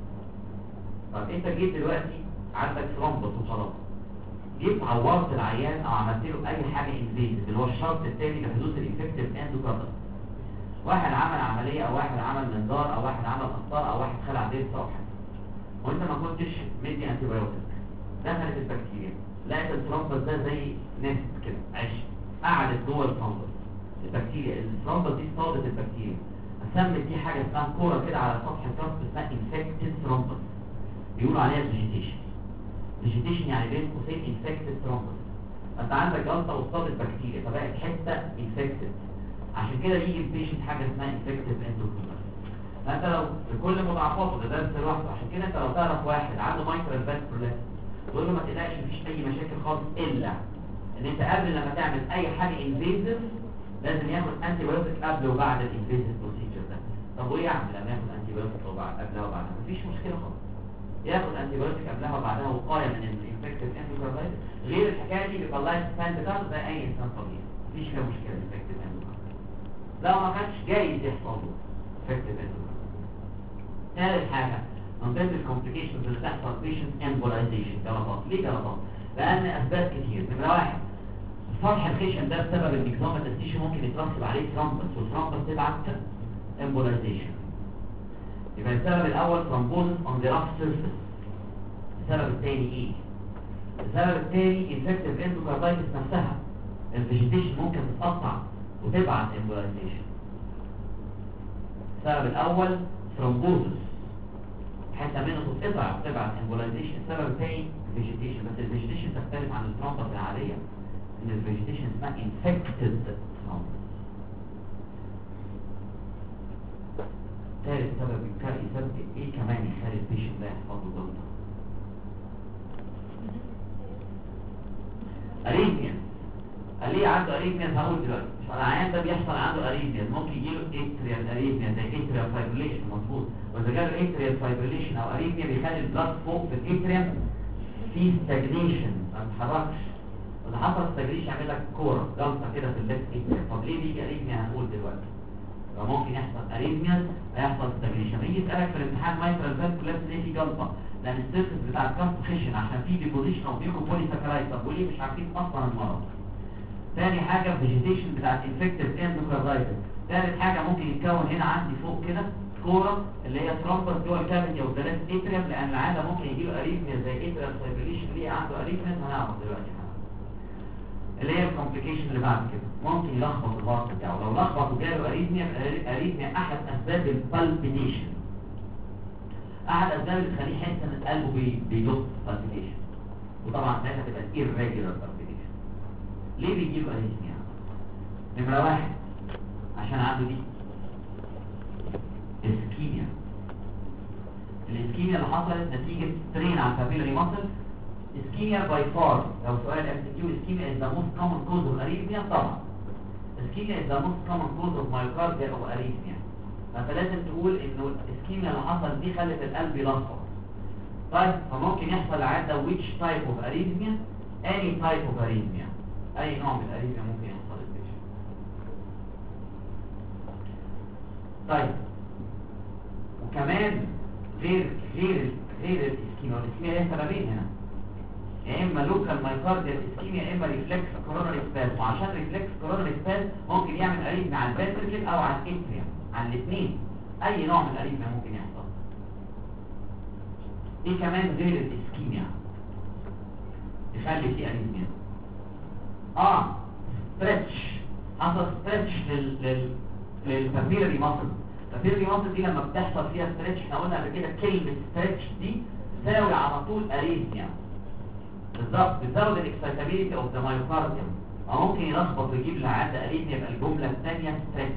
طب انت جيت دلوقتي عندك ثرومبس وخلاص، جيت عورت العيان او عملت له اي حاجه انفيزيف اللي هو الشرط الثاني لحدوث الانفكتيف اندوكاردايتس. واحد عمل عمليه او واحد عمل منظار او واحد عمل قسطره او واحد خلع ضرس او حاجه وانت ما كنتش مدي انتي بايوتيك، دخلت البكتيريا لقت الثرومبس ده زي نست كده عش قعدت جوه الثرومبس. البكتيريا الثرومبس دي صادت البكتيريا، سمت دي حاجه اسمها كوره كده على سطح الكف اسمها انفكتد ثرومبس، بيقولوا عليها فيجيتيشن. فيجيتيشن يعني بين قوسين انفكتد ثرومبس. انت عندك جلطه وصادت بكتيريا فبقت حته انفكتد، عشان كده يجي البيشنت حاجه اسمها انفكتيف اندوكاردايتس. فانت لو بكل مضاعفاته ده درس لوحده. عشان كده انت لو تعرف واحد عنده مايكرال فاسكولار تقول له ما تقلقش مفيش اي مشاكل خالص، الا ان انت قبل لما تعمل اي حاجه انفيزيف لازم ياخد انتي بايوتيك قبل وبعد الانفيزيف بروسيجر ده. طب وايه يعمل لما ياخد انتي بايوتيك قبلها وبعدها؟ مفيش مشكله خالص، ياخد انتي بايوتيك قبلها وبعدها وقايه من الانفكتيف اندوكاردايتس. غير الحكايه دي بيبقى اللايف ستايل بتاعته زي اي انسان طبيعي، مفيش فيها مشكله الانفكتيف اندوكاردايتس لو ما كانش جايز يحصل له انفكتيف اندوكاردايتس. ثالث حاجه من ضمن الكومبليكيشنز اللي بتحصل بيشنت امبولايزيشن، جلطات. ليه جلطات؟ لان اسباب كتير. نمره واحد السطح الخشن ده بسبب الميكزوماتيشن ممكن يترسب عليه ثرومبس والثرومبس تبعت امبولايزيشن. يبقى السبب الاول ثرومبوزس اون ذا رف سيرفيس. السبب الثاني ايه؟ السبب الثاني انفكتيف اندوكاردايتس نفسها، الفيجيتيشن ممكن تتقطع وتبعت امبولايزيشن. السبب الاول ثرومبوزس حتى منه تتقطع وتبعت امبولايزيشن. السبب الثاني فيجيتيشن، بس الفيجيتيشن تختلف عن الثرومبس العاديه ان الفيجيتيشن اسمها انفكتد ثرومبس. ثالث سبب يسبب ايه كمان يخلي البيشنت ده يحصل له جلطه؟ اريثميا. ليه عنده اريثميا؟ هقول دلوقتي. العيان ده بيحصل عنده اريثميا، ممكن يجيله اتريال اريثميا زي اتريال فايبريليشن. مظبوط. واذا جاله اتريال فايبريليشن او اريثميا بيخلي البلاد فوق في الاتريم في ستاجنيشن ما بيتحركش. وإذا حصل ستاجنيشن يعمل لك كوره جلطه كده في الليفت اتريم. طب ليه بيجي اريثميا؟ هنقول دلوقتي. فممكن يحصل اريثميا هيحصل ستاجنيشن. يجي يسالك في الامتحان مايكرال فاسكولار ليه في جلطه؟ لان السيرفس بتاع الكاست خشن عشان في ديبوزيشن او بيكو بوليساكرايد. طب وليه مش عارفين اصلا المرض؟ ثاني حاجه فيجيتيشن بتاعت انفكتيف اندوكاردايتس. ثالث حاجه ممكن يتكون هنا عندي فوق كده كوره اللي هي ثرومبس جوه الكافيتي او الثلاث اتريم، لان العاده ممكن يجي له اريثميا زي اتريال فايبريليشن. ليه عنده اريثميا؟ هنعرف دلوقتي اللي هي الكومبليكيشن اللي بعد كده. ممكن يلخبط الهارت بتاعه، لو لخبط وجاله اريثميا، اريثميا احد اسباب البالبيتيشن، احد اسباب اللي تخليه يحس ان قلبه بيدق بالبيتيشن، وطبعا ساعتها تبقى irregular بالبيتيشن. ليه بيجي له اريثميا؟ نمره واحد عشان عنده دي اسكيميا. الاسكيميا اللي حصلت نتيجه سترين على الكابيلاري ماسل. اسكيميا باي فار، لو سؤال ام سي كيو، اسكيميا از ذا موست كومن كوز اوف اريثميا. طبعا اسكيميا از ذا موست كومن كوز اوف مايوكارديال او اريثميا. فانت لازم تقول انه الاسكيميا اللي حصلت دي خلت القلب يلخبط. طيب فممكن يحصل عاده which type of arrhythmia؟ any type of arrhythmia، اي نوع من الاريثميا ممكن يحصل البيشنت. طيب وكمان غير الاسكيميا، والاسكيميا ليها سببين هنا، يا اما لوكال مايوكارديال اسكيميا يا اما ريفلكس كوروناري سباز. وعشان ريفلكس كوروناري سباز ممكن يعمل اريثميا على الفنتريكل او على الاتريوم، على الاثنين. اي نوع من الاريثميا ممكن يحصل. ايه كمان غير الاسكيميا يخلي فيه اريثميا؟ ستريتش. حصل ستريتش للبابيلاري ماسل. البابيلاري ماسل دي لما بتحصل فيها ستريتش، احنا قلنا قبل كده كلمه ستريتش دي تساوي على طول اريثميا. بالظبط، بتزود الاكسايتابيليتي اوف ذا مايوكارديوم، او ممكن يلخبط ويجيب لعند اريثميا، يبقى الجمله الثانيه ستريتش.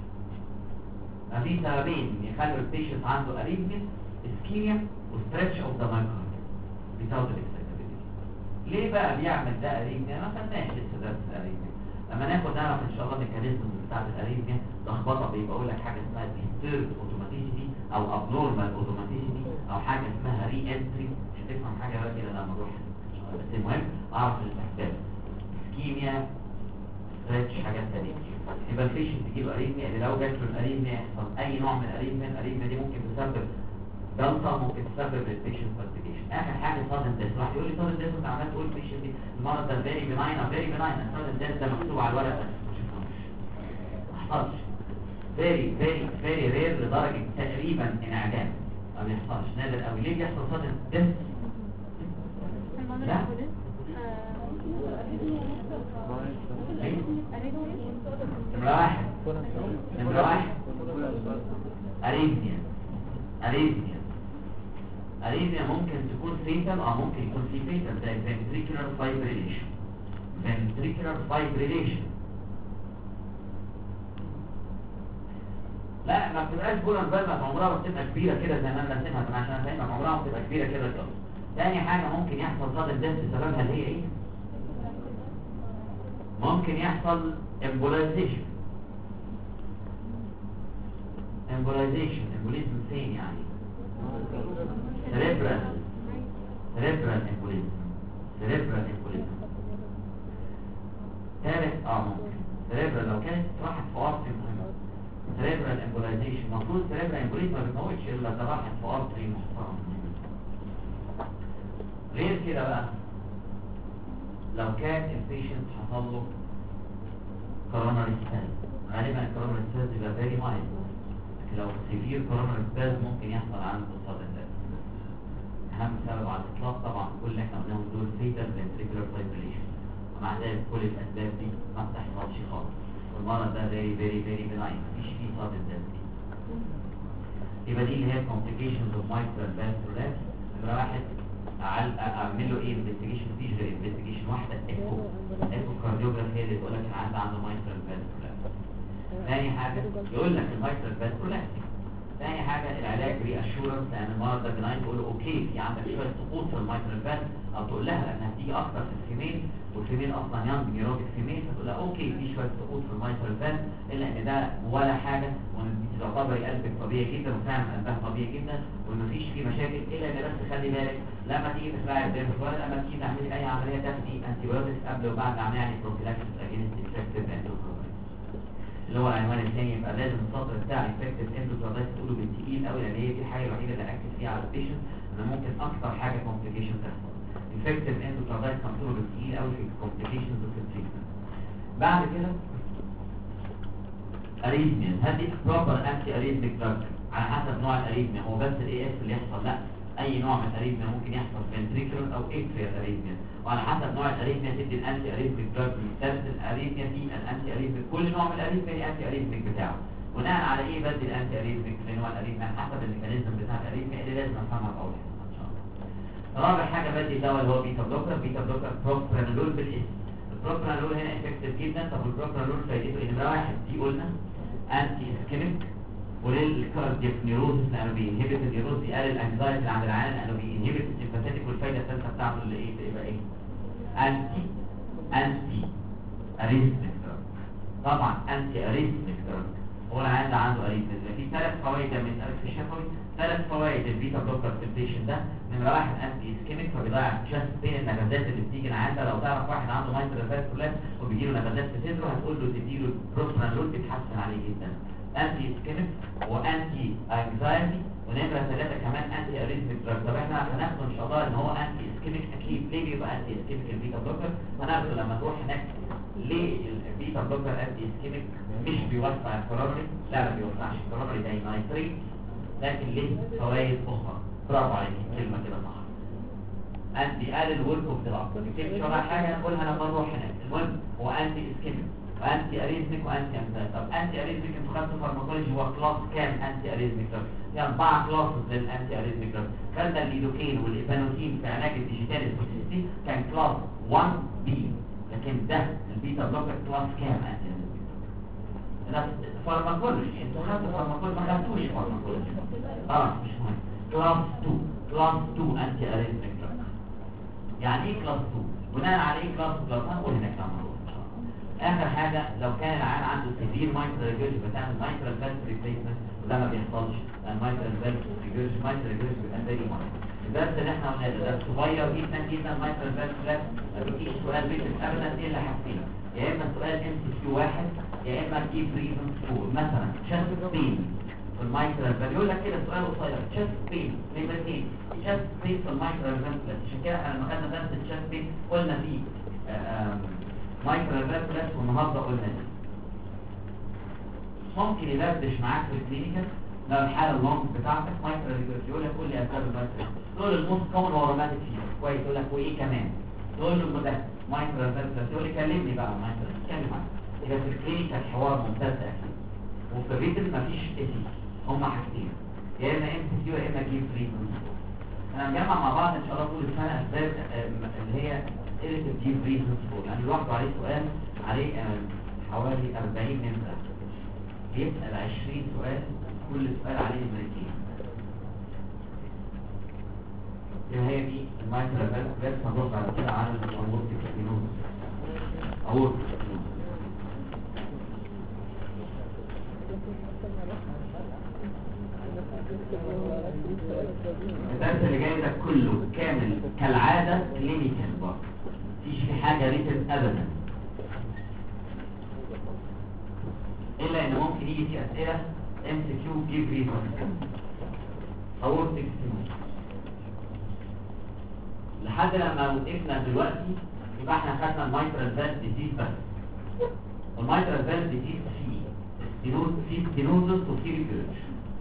في سببين يخلوا البيشنت عنده اريثميا: اسكيميا وستريتش اوف ذا مايوكارديوم، بيزود الاكسايتابيليتي. ليه بقى بيعمل ده اريثميا؟ ما خدناش لسه درس الاريثميا. لما ناخد نعرف ان شاء الله الميكانيزم بتاعت الاريثميا لخبطه، بيبقى اقول لك حاجه اسمها ديستيرب اوتوماتيسيتي او ابنورمال اوتوماتيسيتي او حاجه اسمها ري انتري. مش هتفهم حاجه بقى كده لما نروح، بس المهم اعرف الاسباب: اسكيميا، ستريتش، حاجات ثانيه. يبقى البيشنت تجيله اريثميا، اللي لو جات له الاريثميا يحصل اي نوع من الاريثميا. الاريثميا دي ممكن تسبب جلطه، ممكن تسبب البيشنت فاستيجيشن. اخر حاجه صادم ديس. واحد يقول لي صادم ديس، انت عمال تقول البيشنت دي المرض ده فيري بناين او فيري بناين. صادم ديس ده مكتوب على الورق بس ما حصلش. فيري رير لدرجه تقريبا انعدام، ما بيحصلش، نادر قوي. ليه بيحصل صادم ديس؟ لا نمرة واحد أريثميا ممكن تكون فيتال أو ممكن يكون في فيتال، زي ventricular fibrillation. لا ما بتبقاش بولن فالف، عمرها ما بتبقى كبيرة كده زي ما انا راسمها، عشان افهمك عمرها ما بتبقى كبيرة كده خالص. تاني حاجة ممكن يحصل صدمة ديس، سببها اللي هي ايه؟ ممكن يحصل embolization embolism فين يعني؟ cerebral embolism. ثالث ممكن cerebral لو كانت راحت في artery مهمة. cerebral embolization المفروض cerebral embolism ما بتموتش الا اذا راحت في artery محترم. غير كده بقى لو كان البيشنت حصل له coronary spasm، غالبا الcoronary spasm يبقى very mild، لكن لو severe coronary spasm ممكن يحصل عنده sudden death. اهم سبب على الاطلاق طبعا كل اللي احنا قلناهم دول fatal ventricular fibrillation، ومع ذلك كل الاسباب دي ما بتحصلش خالص، والمرض ده very benign، مفيش فيه sudden death دي. يبقى دي اللي هي complications of mitral valve collapse. نمرة واحد اعمل له ايه؟ investigation، مفيش غير investigation واحده، ايكو كارديوجراف هي اللي تقول لك العيان عنده mitral valve collapse. ثاني حاجه يقول لك المايترال valve collapse. ثاني حاجه العلاج reassurance، لان المرض ده بناين، تقول له اوكي في عندك شويه سقوط في المايترال valve، او تقول لها لانها بتيجي اكتر في الفيميل، والفيميل اصلا يانج نيوروتيك فيميل، فتقول لها اوكي في شويه سقوط في المايترال valve، الا ان ده ولا حاجه، وان تعتبر قلبك طبيعي جدا، وفعلا قلبها طبيعي جدا، ومفيش فيه مشاكل، الا ان بس خلي بالك لما تيجي تخلعي الدم ولا لما تيجي تعملي اي عمليه تاخدي انتي بايوتكس قبل وبعد العمليه، يعني بروفيلاكسيس اجينست انفكتيف اندوكاردايتس، اللي هو العنوان الثاني. يبقى لازم السطر بتاع انفكتيف اندوكاردايتس تقوله بالتقيل قوي، لان هي دي الحاجه الوحيده اللي اكد فيها على البيشنت ان ممكن اكتر حاجه كومبليكيشن تحصل. انفكتيف اندوكاردايتس مكتوبه بالتقيل قوي في الكومبليكيشنز وفي التريتمنت. بعد كده اريثميا، هدي بروبر انتي اريثميك دراج على حسب نوع الاريثميا، هو بس الاي اس اللي يحصل؟ لا، اي نوع من الاريثميا ممكن يحصل ventricular او atrial arrhythmia، وعلى حسب نوع الاريثميا تدي الانتي اريثميك دراج. ثالث الاريثميا في الانتي اريثميك، كل نوع من الاريثميا ليه انتي اريثميك بتاعه. بناء على ايه بدي الانتي اريثميك في نوع الاريثميا؟ حسب الميكانيزم بتاع الاريثميا اللي لازم افهمها في اول حصه ان شاء الله. رابع حاجه بدي دواء اللي هو بيتا بلوكر بروبرانولول بالاسم. البروبرانولول هنا افكتيف جدا. طب البروبرانولول فايدته ايه؟ نمره واحد دي قلنا انتي اسكيميك، وللكاردياك نيوروزس لانه بينهبت النيوروز، بيقلل الانكزايتي اللي عند العيان لانه بينهبت السيمباثيك. والفايده الثالثه بتاعته اللي ايه؟ تبقى ايه؟ انتي اريثميك دراج. طبعا انتي اريثميك دراج هو العيان ده عنده اريثميا. في ثلاث فوائد من في الشفوي، ثلاث فوائد البيتا بلوكر في البيشن ده. نمره واحد انتي اسكيميك، فبيضيع الشست بين النغزات اللي بتيجي العيان ده. لو تعرف واحد عنده مايترال فالف كولابس وبيجي له نغزات في صدره، هتقول له تديله بروبرانولول بتحسن عليه جدا. انتي اسكيميك وانتي انكزايتي، ونمره ثلاثه كمان انتي اريثميك دراج. طب احنا هناخده ان شاء الله ان هو انتي اسكيميك اكيد. ليه بيبقى انتي اسكيميك البيتا بلوكر؟ هناخده لما تروح هناك. ليه البيتا بلوكر انتي اسكيميك؟ مش بيوسع الكورونري، لا ما بيوسعش الكورونري زي نايتريت، لكن ليه فوائد اخرى. برافو عليك، كلمه كده صح. انتي قال الورك اوف ذا لانج، ما بتكتبش ولا حاجه نقولها لما نروح هناك. المهم هو انتي اسكيميك وانتي اريزميك وانتي امباث. طب انتي اريزميك انتوا خدتوا فارماكولوجي، هو كلاس كام انتي اريزميك دراج؟ في 4 كلاسز للانتي اريزميك دراج. خدنا الليدوكين والايبانوتين في علاج الديجيتال توكسيسيتي كان كلاس 1 بي، لكن ده البيتا بلوكر كلاس كام انتي اريزميك دراج؟ فارماكولوجي انتوا خدتوا فارماكولوجي، ما خدتوش فارماكولوجي. مش مهم. كلاس 2، كلاس 2 انتي اريزميك دراج. يعني ايه كلاس 2؟ بناء على ايه كلاس 2؟ هنقول هناك لما نروح. اخر حاجه لو كان العيان عنده سيفير مايترال ريجرج بتعمل مايترال فالف ريبليسمنت، وده ما بيحصلش لان مايترال فالف ريجرج بيبقى زي مايترال. الدرس اللي احنا قلناه ده صغير جدا جدا. مايترال فالف ما بيجيش سؤال ريتم ابدا الا حاجتين، يا اما سؤال ام سي كيو واحد، يا اما جيب ريزون فور. مثلا تشست بين في المايترال فالف يقول لك كده سؤال قصير، تشست بين كلمتين، تشست بين في المايترال فالف. عشان كده احنا لما خدنا درس التشست بين قلنا فيه مايكرو فالف، والنهارده قلنا دي ممكن يدردش معاك في الكلينيكال لو الحاله اللونج بتاعتك مايكرو ريجرج. يقول لك قول لي اسباب المايكرو، تقول له الموست كومن هو روماتيك فيبر، كويس. يقول لك وايه كمان؟ تقول له ده مايكرو فالف، تقول لي كلمني بقى عن مايكرو، اتكلم عنه. يبقى في الكلينيكال حوار ممتاز اكيد. وفي الريتم مفيش اسي، هما حاجتين، يا اما ام سي كيو يا اما جيب ريزون. انا مجمع مع بعض ان شاء الله طول السنه اسباب اللي هي irritative deep reasons for، يعني لوحده عليه سؤال، عليه حوالي 40 نمرة، بيسأل 20 سؤال، كل سؤال عليه نمرتين. هي دي المايكرو فالف. بس هنرد على كده على الاورتيك ستينوزس. اورتيك ستينوزس الدرس اللي جاي ده كله كامل كالعادة كلينيكال برضه، مفيش في حاجة ريتم ابدا، الا ان ممكن يجي في اسئلة ام سي كيو جيب ريزون. اورتيك ستينوزس لحد لما وقفنا دلوقتي يبقى احنا خدنا المايترال فالف ديزيز بس. والمايترال فالف ديزيز فيه ستينوزس وفيه ريجرج.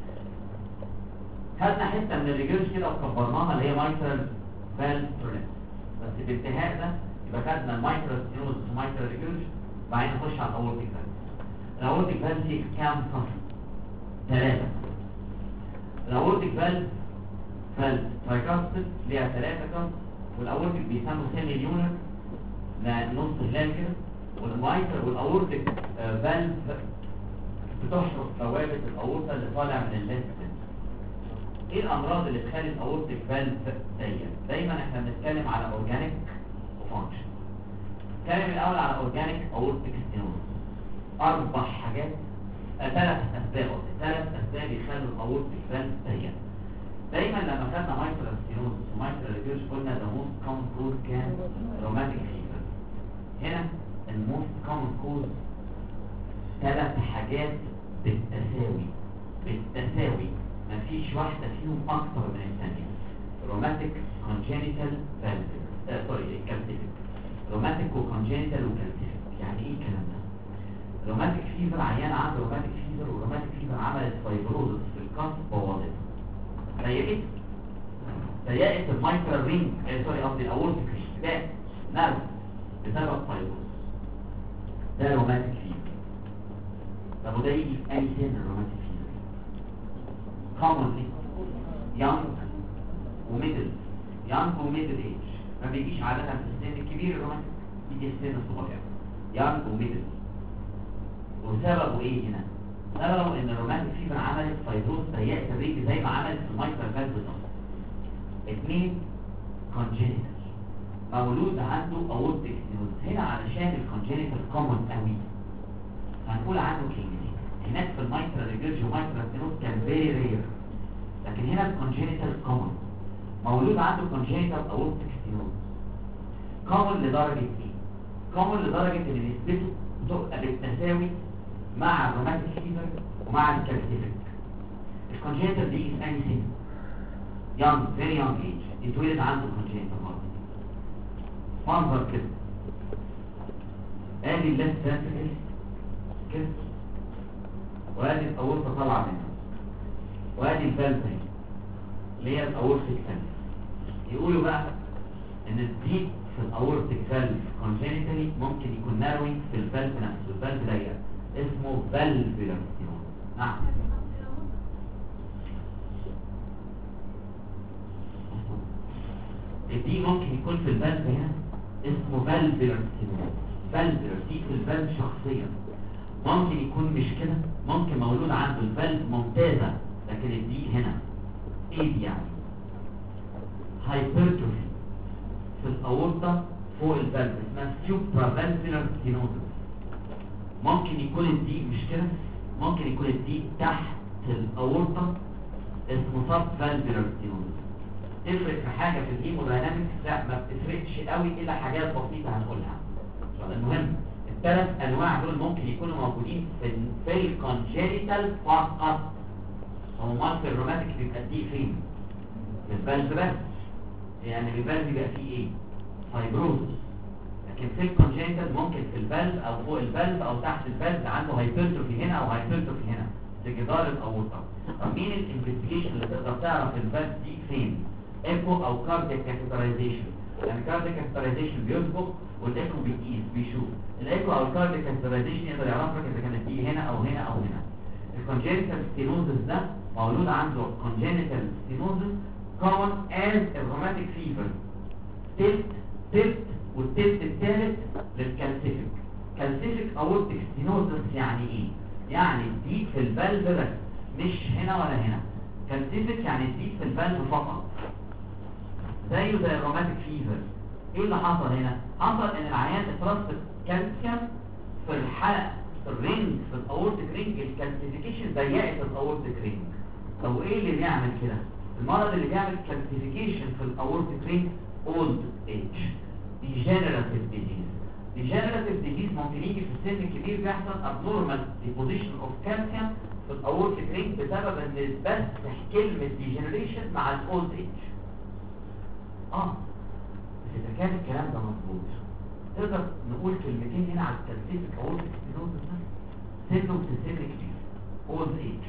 خدنا حته من الريجرج كده وكبرناها اللي هي مايترال فالف برينس، بس بالانتهاء ده يبقى خدنا المايترال ستينوزس ومايترال ريجرج. بعدين نخش على الاورتيك فالف. الاورتيك فالف فيه كام قسم؟ 3. الاورتيك فالف ترايكاستد ليها 3 قسم، والاورتيك بيسموا سيمي ليونر نص هلال كده، والمايتر والاورتيك فالف بتحرق ثوابت الاورطه اللي طالع من الليست. ايه الامراض اللي تخلي الاورتيك فالف ضيق؟ دايما احنا بنتكلم على اورجانيك وفانكشن. نتكلم الاول على اورجانيك اورتيك ستينوزس. 4 حاجات، 3 اسباب يخلوا الاورتيك فالف ضيق. دايما لما خدنا مايترال ستينوزس ومايترال ريجرج قلنا ذا موست كومن كوز كان روماتيك فيبر. هنا الموست كومن كوز 3 حاجات بالتساوي مفيش واحدة فيهم اكتر من الثانية. روماتيك كونجينيتال فالف كالسيفيك، روماتيك وكونجينيتال وكالسيفيك. يعني ايه الكلام ده؟ روماتيك فيبر، عيان عنده روماتيك فيبر والروماتيك فيبر عملت فايبروزس في الكاس بوظتها، ضيقت المايكرال رينج، قصدي الاورتيك رينج ده نرف بسبب فايبروز. ده روماتيك فيبر. طب وده يجي في اي سن الروماتيك فيبر؟ commonly young وميدل ايج. ما بيجيش عادة في السن الكبير الروماتيك، بيجي في السن الصغير young وميدل. وسببه ايه هنا؟ سببه ان الروماتيك فيبر عملت فايبروز ضيقت الرينج زي ما عملت في المايكرال فالف بالظبط. 2 كونجينيتال، مولود عنده اورتيك ستينوزس. هنا علشان الكونجينيتال كومن قوي هنقول عنه كلمتين. هناك في المايكرال ريجرج ومايكرال ستينوزس كان فيري رير، لكن هنا الكونجينيتال كومن. مولود عنده كونجينيتال اورتيك ستينوزس كومن لدرجه ايه؟ كومن لدرجه ان نسبته بتبقى بالتساوي مع الروماتيك فيبر ومع الكالسيفيك. الكونجينيتال دي في اي سن؟ young very young age، يتولد عنده congenital heart disease. منظر كده، ادي الليفت فنتريكل كده، وادي الاورطه طالعه منها، وادي الفالف اللي هي الاورتيك فالف. يقولوا بقى ان الديب في الاورتيك فالف كونجينيتالي ممكن يكون ناروينج في الفالف نفسه، الفالف ضيق اسمه فالفولار ستينوزس. نعم دي ممكن يكون في الفالف هنا اسمه فالفولار ستينوزس. فالفولار دي في الفالف شخصيا، ممكن يكون مش كده، ممكن مولود عنده الفالف ممتازة لكن الضيق هنا. ايه دي يعني؟ هايبرتروفي في الاورطة فوق الفالف اسمها سوبرا فالفولار ستينوزس. ممكن يكون الضيق مش كده، ممكن يكون الضيق تحت الاورطة اسمه سب فالفولار ستينوزس. تفرق في حاجة في الهيموداينامكس؟ لا ما بتفرقش قوي الا حاجات بسيطة هنقولها. المهم الثلاث انواع دول ممكن يكونوا موجودين في الكونجينيتال فقط. امال في الروماتيك بيبقى الضيق فين؟ في الفالف بس، يعني الفالف بيبقى فيه ايه؟ فايبروزس. لكن في الكونجينيتال ممكن في الفالف او فوق الفالف او تحت الفالف عنده هايبرتروفي هنا او هايبرتروفي هنا في جدار الاورطه. طب مين الانفستيجيشن اللي تقدر تعرف الفالف دي فين؟ ايكو او كاردياك كاتيترايزيشن. يعني كاردياك كاتيترايزيشن بيسبق والايكو بيقيس بيشوف. الايكو او الكاردياك كاتيترايزيشن يقدر يعرف لك اذا كانت دي هنا او هنا او هنا. الكونجينيتال ستينوزس ده مولود عنده كونجينيتال ستينوزس common as الروماتيك فيفر. تلت والتلت الثالث للكالسيفيك. كالسيفيك اورتيك ستينوزس يعني ايه؟ يعني الضيق في الفالف بس، مش هنا ولا هنا. كالسيفيك يعني الضيق في الفالف فقط، زيه زي الروماتيك فيفر. ايه اللي حصل هنا؟ حصل ان العيان اترصد كالسيوم في الحلق في الرينج في الاورتيك رينج. الكالسيفيكيشن ضيقت الاورتيك رينج. طب وايه اللي بيعمل كده؟ المرض اللي بيعمل كالسيفيكيشن في الاورتيك رينج اولد ايج، ديجنراتيف ديزيز. ديجنراتيف ديزيز ممكن يجي في السن الكبير بيحصل ابنورمال ديبوزيشن اوف كالسيوم في الاورتيك رينج بسبب ان بس كلمه ديجنريشن مع الاولد ايج. بس اذا كان الكلام ده مظبوط تقدر نقول كلمتين هنا على الكالسيفيك اورتيك ستينوزس ده. سنه في السن كبير اولد ايج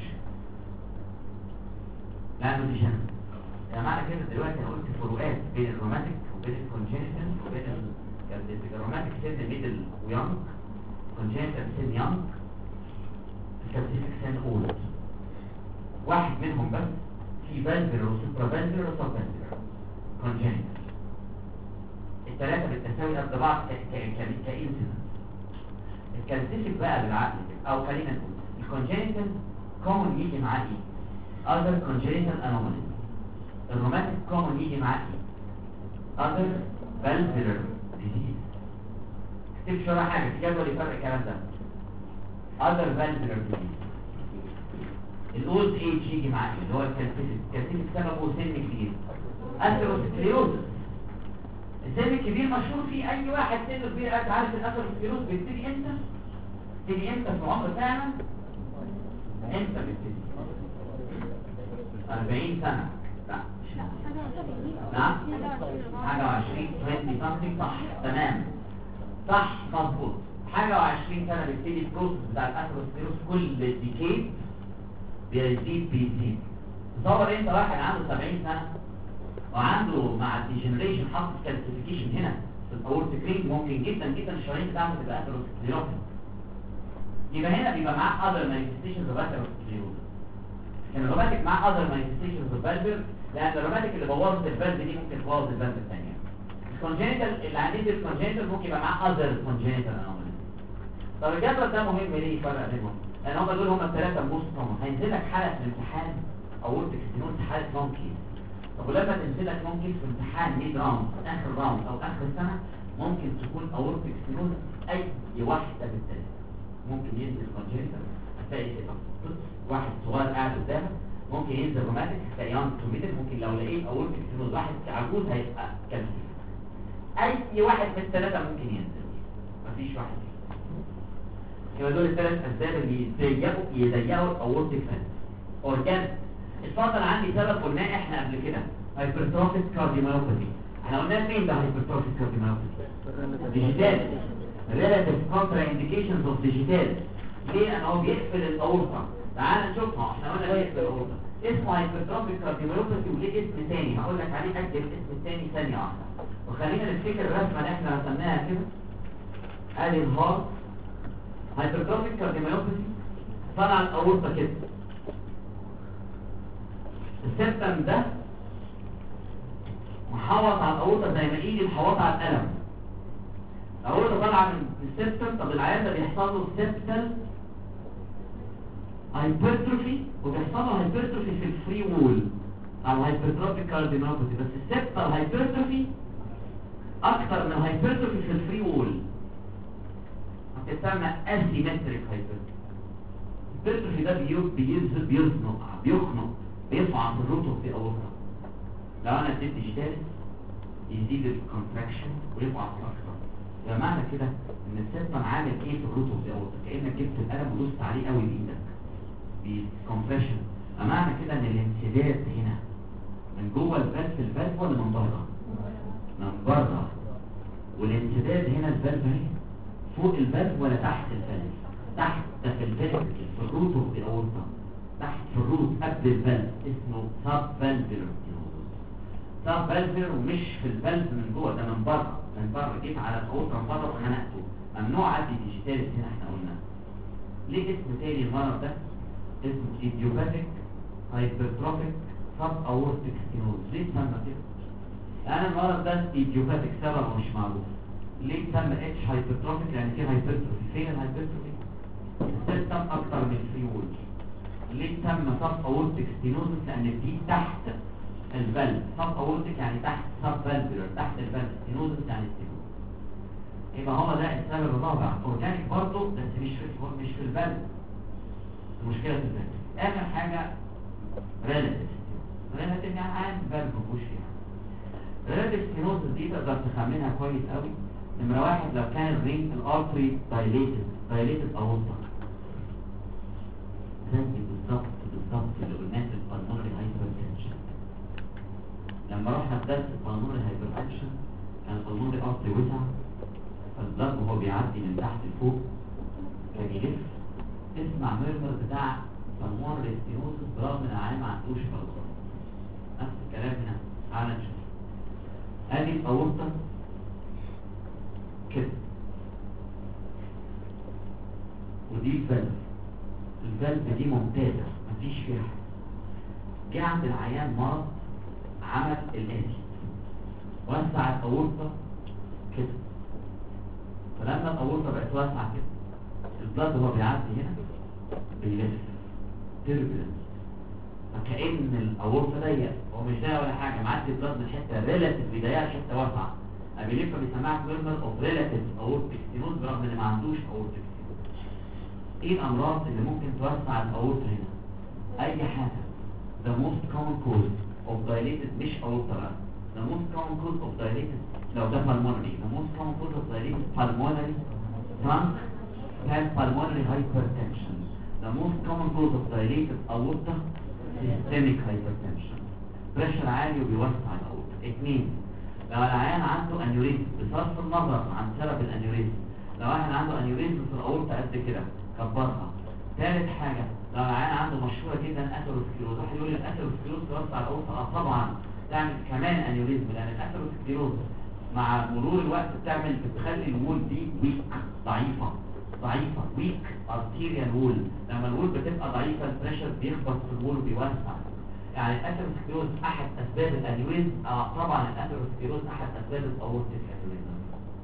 لانه ديجنراتيف. يعني معنى كده دلوقتي انا قلت فروقات بين الروماتيك وبين الكونجينيتال وبين الكالسيفيك. الروماتيك سن ميدل ويونج، كونجينيتال سن يونج، الكالسيفيك سن اولد. واحد منهم بس في فالفولار وسوبرا فالفولار وسب فالفولار كونجينيتال. الثلاثه بالتساوي قد بعض كإنسان. الكالسيفيك بقى بالعقل او خلينا نقول الكونجينيتال كومن يجي معاه ايه؟ other congenital anomalies. الروماتيك كومن يجي معاه ايه؟ other valvular disease. اكتب شويه حاجه في جدول يفرق الكلام ده. other valvular disease. الاولد ايج يجي معاه اللي هو الكالسيفيك. الكالسيفيك سببه سن كبير، اثيروسكليروزس. السن الكبير مشهور فيه اي واحد سنه كبير. انت عارف الاثيروسكليروز بيبتدي امتى؟ بيبتدي امتى في العمر فعلا؟ امتى بيبتدي؟ 40 سنة. لا نعم حاجة و20 20 something. صح تمام صح مظبوط. حاجة و20 سنة بيبتدي البروسس بتاع الاثيروسكليروز. كل ديكيد بيزيد. تصور انت واحد عنده 70 سنة وعنده مع الديجنريشن حصل كالسيفيكيشن هنا في الاورتيك رينج، ممكن جدا جدا الشرايين بتاعته تبقى اثيروسكليروز. يبقى هنا بيبقى معاه other manifestations of atherosclerosis. كان الروماتيك معاه other manifestations of valvular، لان الروماتيك اللي بوظت الفالف دي ممكن تبوظ الفالف الثانيه. الكونجينيتال اللي عندي الكونجينيتال ممكن يبقى معاه other congenital anomalies. طب الجدول ده مهم ليه يفرق بينهم؟ لان هم دول هم الثلاثه موست كومن. هينزل لك حاله في الامتحان اورتيك ستينوزس حاله لونج كيس. طب ولما تنزل لك لونج كيس في امتحان ميد راوند اخر راوند او اخر السنه ممكن تكون اورتيك ستينوزس اي واحده من الثلاثه. ممكن ينزل كونجينيتال هتلاقي واحد صغير قاعد قدامك، ممكن ينزل روماتيك هتلاقي يونج تو ميدل، ممكن لو لقيت اورتيك ستينوزس واحد عجوز هيبقى كالسيفيك. اي واحد من الثلاثه ممكن ينزل، مفيش واحد. يبقى دول الثلاث اسباب اللي يضيقوا الاورتيك فالف. اورجان اتفضل عندي سبب قلناه احنا قبل كده، هايبرتروفيك كارديوميوباثي. احنا قلنا فين ده هايبرتروفيك كارديوميوباثي؟ ديجيتال ريلاتيف كونترا انديكيشنز اوف ديجيتال. ليه؟ لان هو بيقفل الاورطه. تعال نشوفها. احنا قلنا بيقفل الاورطه. اسمه هايبرتروفيك كارديوميوباثي وليه اسم تاني هقول لك عليه. اجل الاسم التاني ثانيه واحده وخلينا نفتكر الرسمه اللي احنا رسمناها كده. ادي الهارت هايبرتروفيك كارديوميوباثي طلع الاورطه كده. السيستم ده محوط على الاورطه زي ما ايدي محوطه على القلم. الاورطه طالعه من السيستم. طب العيان ده بيحصل له سيبتال هايبرتروفي وبيحصل له هايبرتروفي في الفري وول على الهايبرتروفيك كارديوميوباثي. بس السيبتال هايبرتروفي اكتر من هايبرتروفي في الفري وول هتسمى اسيمتريك هايبرتروفي. الهايبرتروفي ده بيخنق بيصعد في الروت اوف ذا اورطه. لو انا اديت جدارس يزيد الكونتراكشن ويضعف اكتر. يبقى معنى كده ان السيستم عامل ايه في الروت اوف ذا اورطه؟ كانك جبت القلم ودوست عليه قوي بايدك بالكومبريشن. معنى كده ان الانسداد هنا من جوه الفالف ولا من بره؟ من بره. والانسداد هنا الفالف اهي فوق الفالف ولا تحت الفالف؟ تحت. ده في الفالف في الروت اوف ذا اورطه تحت في الروت قبل الفالف اسمه سب فالفولر. سب فالفولر ومش في الفالف من جوه، ده من بره. من بره جيت على الاورطه من بره وخنقته. ممنوع ادي ديجيتاليس هنا احنا قلنا. ليه اسم تاني المرض ده؟ اسمه ايديوباثيك هايبرتروفيك سب اورتيك ستينوز. ليه اتسمى كده؟ لان المرض ده ايديوباثيك سببه مش معروف. ليه اتسمى اتش هايبرتروفيك؟ يعني في هايبرتروفي. فين الهايبرتروفي؟ السيستم اكتر من الفري وول. ليه تم سب اورتيك ستينوزس؟ لان دي تحت الفالف. سب اورتيك يعني تحت، سب فالفولر تحت الفالف، ستينوزس يعني ستينوز. يبقى هو ده السبب الرابع. اورجانيك برضه بس مش في الفالف. المشكله في الفالف. اخر حاجه ريلاتيف يعني عام فالف مفيهوش فيها. ريلاتيف ستينوزس دي تقدر تخمنها كويس قوي. نمره واحد لو كان الرينج الارتري دايليتد اورطه زي بالظبط اللي قلناه في البلمونري هايبرتنشن. لما رحنا في درس البلمونري هايبرتنشن كان البلمونري ارتري وسع فالبلد وهو بيعدي من تحت لفوق كان يلف. اسمع ميرمر بتاع بلمونري ستينوزس برغم ان العيان ما عندوش بلمونري. نفس الكلام هنا. تعالى نشوف. ادي الاورطه كده ودي الفالف دي ممتازة مفيش فيها حاجة. جه عند العيان مرض عمل الآتي وسع الأورطة كده. فلما الأورطة بقت واسعة كده البلد هو بيعدي هنا بيلف تربلنس. فكأن الأورطة ضيق. هو مش ضيق ولا حاجة، معدي البلد من حتة ريلاتيف ضيقة لحتة واسعة. بيلف بيسمعك ميرمر اوف ريلاتيف اورتيك ستينوز برغم ان ما عندوش اورتيك ستينوز. ايه الامراض اللي ممكن توسع الاورطه هنا؟ اي حاجه. the most common cause of dilated مش aorta. the most common cause of dilated لو ده pulmonary the most common cause of dilated pulmonary trunk and pulmonary hypertension. the most common cause of dilated aorta systemic hypertension. بريشر عالي وبيوسع الاورطه. اثنين لو العيان عنده انيوريزم بصرف النظر عن سبب الانيوريزم. لو واحد عنده انيوريزم في الاورطه قد كده كبرها. ثالث حاجه لو العيان عنده مشهوره جدا اثيروسكليروز. واحد يقول لي الاثيروسكليروز توسع الاورطه. طبعا تعمل كمان انيوريزم لان الاثيروسكليروز مع مرور الوقت بتخلي الوول دي ويك ضعيفه ويك ارتيريال وول. لما الوول بتبقى ضعيفه البريشر بيخبط في الوول وبيوسع. يعني الاثيروسكليروز احد اسباب الانيوريزم. طبعا الاثيروسكليروز احد اسباب الاورتيك انيوريزم.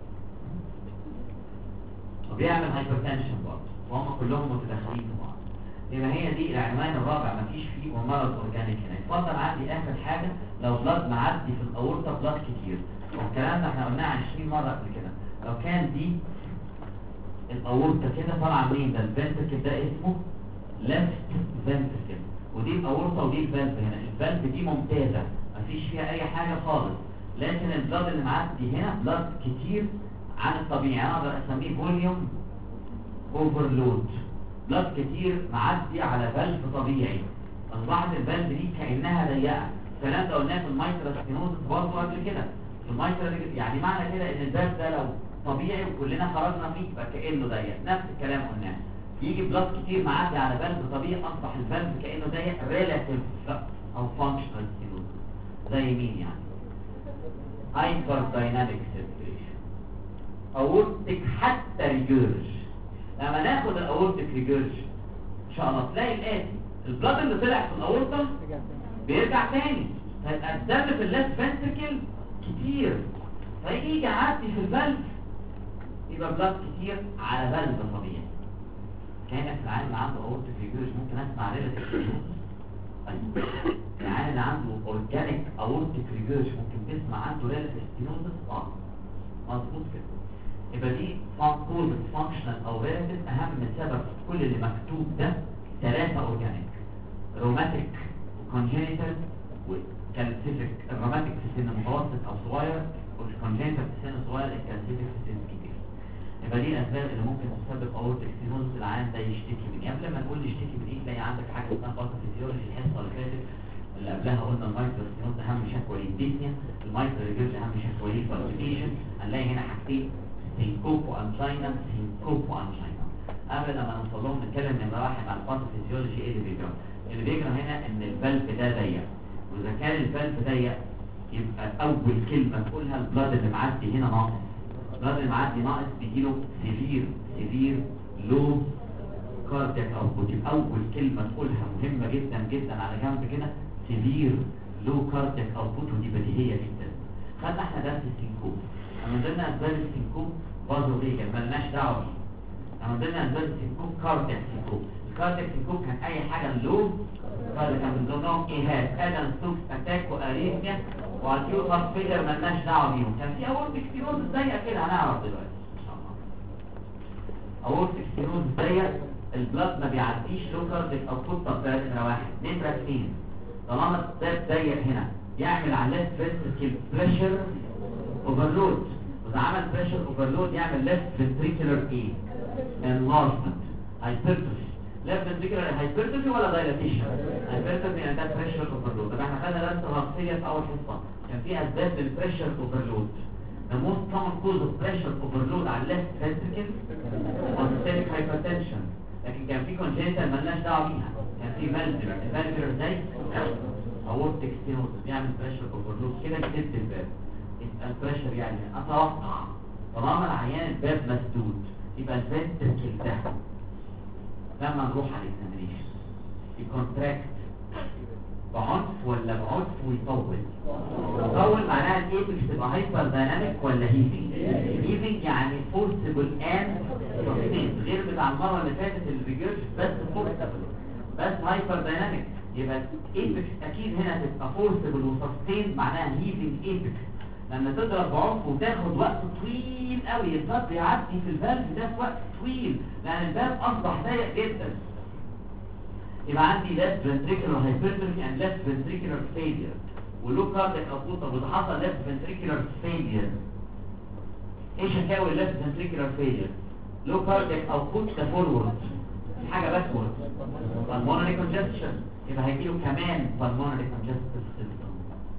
وبيعمل هايبرتنشن برضه وهم كلهم متداخلين في بعض. يبقى هي دي العنوان الرابع مفيش فيه ومرض اورجانيك هنا. اتفضل عندي اخر حاجه لو بلاد معدي في الاورطه بلاد كتير. والكلام ده احنا قلناه 20 مره قبل كده. لو كان دي الاورطه كده طالعه منين؟ ده الفنتركل ده اسمه ليفت فنتركل ودي الاورطه ودي الفالف هنا. الفالف دي ممتازه مفيش فيها اي حاجه خالص. لكن البلاد اللي معدي هنا بلاد كتير عن الطبيعي. انا اقدر اسميه فوليوم اوفرلود. بلاد كتير معدي على فالف طبيعي. اصبحت الفالف دي كانها ضيقه. الكلام ده قلناه في المايترال ستينوزس برضه قبل كده. في المايترال يعني معنى كده ان الفالف ده لو طبيعي وكلنا خرجنا فيه يبقى كانه ضيق. نفس الكلام قلناه. يجي بلاد كتير معدي على فالف طبيعي، اصبح الفالف كانه ضيق ريلاتيف او فانكشنال ستينوز. زي مين يعني؟ هايبر دايناميك سيركيليشن، اورتك حتى ريجيرج. لما ناخد الاورتك ريجيرج ان شاء الله تلاقي الاتي، البلاد اللي طلع في الاورطه بيرجع تاني، فيبقى الدم في الليفت فنتركل كتير، فيجي يعدي في الفالف يبقى بلاد كتير على فالف طبيعي. كان في العيان اللي عنده اورتك ريجيرج ممكن اسمع ريلاتيف ستينوز. العيان اللي عنده اورجانيك اورتك ريجيرج ممكن تسمع عنده ريلاتيف ستينوز. مظبوط كده. يبقى دي كوزز فانكشنال او ريلاتيف. اهم سبب في كل اللي مكتوب ده 3 اورجانيك: روماتيك وكونجينيتال وكالسيفيك. الروماتيك في سن متوسط او صغير، والكونجينيتال في سن صغير، الكالسيفيك في سن كبير. يبقى دي الاسباب اللي ممكن تسبب اورتيك ستينوز. العيان ده يشتكي من ايه؟ قبل ما نقول يشتكي من ايه تلاقي عندك حاجه اسمها باثوفيزيولوجي. الحصه اللي فاتت اللي قبلها قلنا المايترال ستينوز اهم شكوى ليه الديسنيا، المايترال ريجيرج اهم شكوى ليه البالبيتيشن. هنلاقي هنا حاجتين: سينكوب وانجينا. سينكوب وانجينا. قبل ما نوصل لهم نتكلم نمره واحد عن الباثوفيزيولوجي. ايه اللي بيجرى؟ اللي بيجرى هنا ان الفالف ده ضيق، واذا كان الفالف ضيق يبقى اول كلمه تقولها البلاد اللي معدي هنا ناقص. البلاد اللي معدي ناقص بيجيله سيفير لو كاردياك اوتبوت. يبقى اول كلمه تقولها مهمه جدا جدا على جنب كده: سيفير لو كاردياك اوتبوت. ودي بديهيه جدا. خدنا احنا درس السينكوب. من ضمن اسباب السينكوب بازو فيجن مالناش دعوه بيه. من ضمن اسباب السينكوب كاردياك سينكوب. الكاردياك سينكوب كان اي حاجه لو كاردياك، كان من ضمنهم ايهاب، ادم ستوكس اتاك واريثميا واكيوت هارت فيلر مالناش دعوه بيهم. كان في اورتيك ستينوز ضيق كده، هنعرف دلوقتي ان شاء الله. اورتيك ستينوز ضيق، البلاد ما بيعديش لو كاردياك اوتبوت. طب ده نمره واحد. نمره 2، طالما الباب ضيق هنا يعمل على الليفت فنتريكل بريشر اوفرلود، واذا عمل بريشر اوفرلود يعمل ليفت فنتريكولار ايه؟ انلارجمنت، هايبرتروفي. ليفت فنتريكولار هايبرتروفي ولا دايلاتيشن؟ هايبرتروفي يعني ده بريشر اوفرلود. طب احنا خدنا درس الهارتيه في اول حصه، كان في اسباب للبريشر اوفرلود. The most common cause of pressure overload على الليفت فنتريكل systemic hypertension، لكن كان في كونجنتال مالناش دعوه بيها. كان في فالفولار، الفالفولار زي اورتيك ستينوز بيعمل بريشر اوفرلود كده. كتبت الباب يبقى البريشر يعني اتوقع طالما العيان الباب مسدود يبقى الفنتركل ده لما نروح على الاكزامينيشن يكونتراكت بعنف ولا بعنف ويطول؟ يطول معناها الايبكس تبقى هايبر دايناميك ولا هيفنج؟ هيفنج يعني فورسبل اند سستين، غير بتاع المره اللي فاتت الريجيرج بس فورسبل بس هايبر دايناميك. يبقى الايبكس اكيد هنا تبقى فورسبل وسستين، معناها هيفنج ايبكس. لما تضرب بعنف وتاخد وقت طويل قوي، الباب بيعدي في الفالف ده في وقت طويل لان الباب اصبح ضيق جدا. يبقى عندي left ventricular hypertrophy and left ventricular failure ولو كاردياك اوتبوت. طب وده حصل left ventricular failure، ايه شكاوي left ventricular failure؟ لو كاردياك اوتبوت ده فورورد، في حاجه باكورد، pulmonary congestion، يبقى هيجيله كمان pulmonary congestive symptom.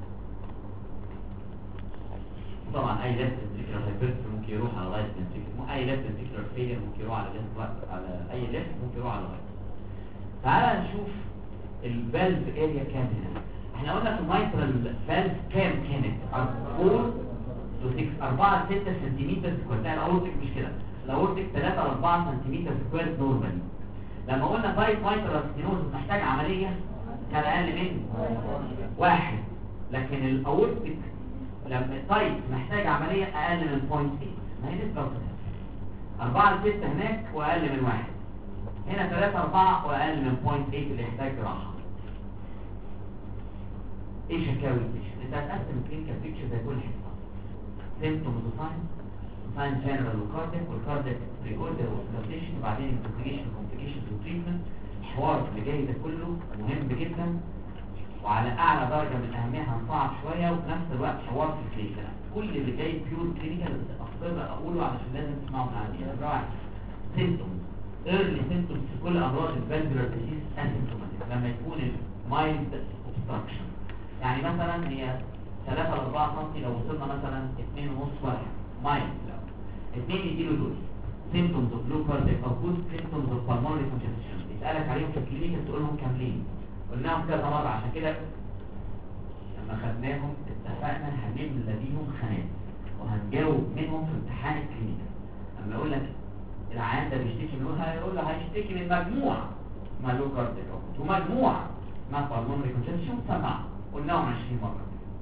طبعا اي left ventricular hypertrophy ممكن يروح على right ventricular، اي left ventricular failure ممكن يروح على left، على اي left ممكن يروح على right. تعال نشوف الفالف اريا كام هنا. احنا قلنا في المايترال فالف كام كانت؟ 4 ل 6 سنتيمتر سكوير. لا الاورتيك مش كده، الاورتيك 3 ل 4 سنتيمتر سكوير نورمالي. لما قلنا تايب مايترال ستينوز محتاج عمليه كان اقل من 1، لكن الاورتيك لما تايب محتاج عمليه اقل من 0.8. ما هي نسبه 4 ل 6 هناك واقل من 1 هنا، 3 4 واقل من 0.8 اللي يحتاج جراحه. ايه شكاوي البيشنت؟ انت هتقسم الكلينيكال بيكتشر زي كل حصه: سيمبتومز وساين جنرال وكاردياك، والكاردياك ريكوردر وكارديشن، وبعدين انفستيجيشن كومبليكيشن وتريتمنت. الحوار اللي جاي ده كله مهم جدا وعلى اعلى درجه من الاهميه، هنصعب شويه وفي نفس الوقت حوار في الكلينيكال. كل اللي جاي بيور كلينيكال اقدر اقوله علشان لازم تسمعوا من عندي. نمره 1 سيمبتومز. early symptoms في كل امراض الفالفولار ديزيز اسيمبتوماتيك لما يكون المايلد اوبستراكشن. يعني مثلا هي 3 ل 4 سم، لو وصلنا مثلا 2.5 واحد مايلد، لو 2 يديله دول symptoms of low cardiac output symptoms of pulmonary congestion يسألك عليهم في الكلينيك تقولهم كاملين قلناهم كذا مرة عشان كده لما خدناهم اتفقنا هنملى بيهم خانات وهنجاوب منهم في امتحان الكلينيك. اما يقول لك العيان ده بيشتكي من هيقول له هيشتكي من مجموعة ما لو كاردياك اوتبوت ومجموعة ما pulmonary congestion سمع قلناهم 20 مرة.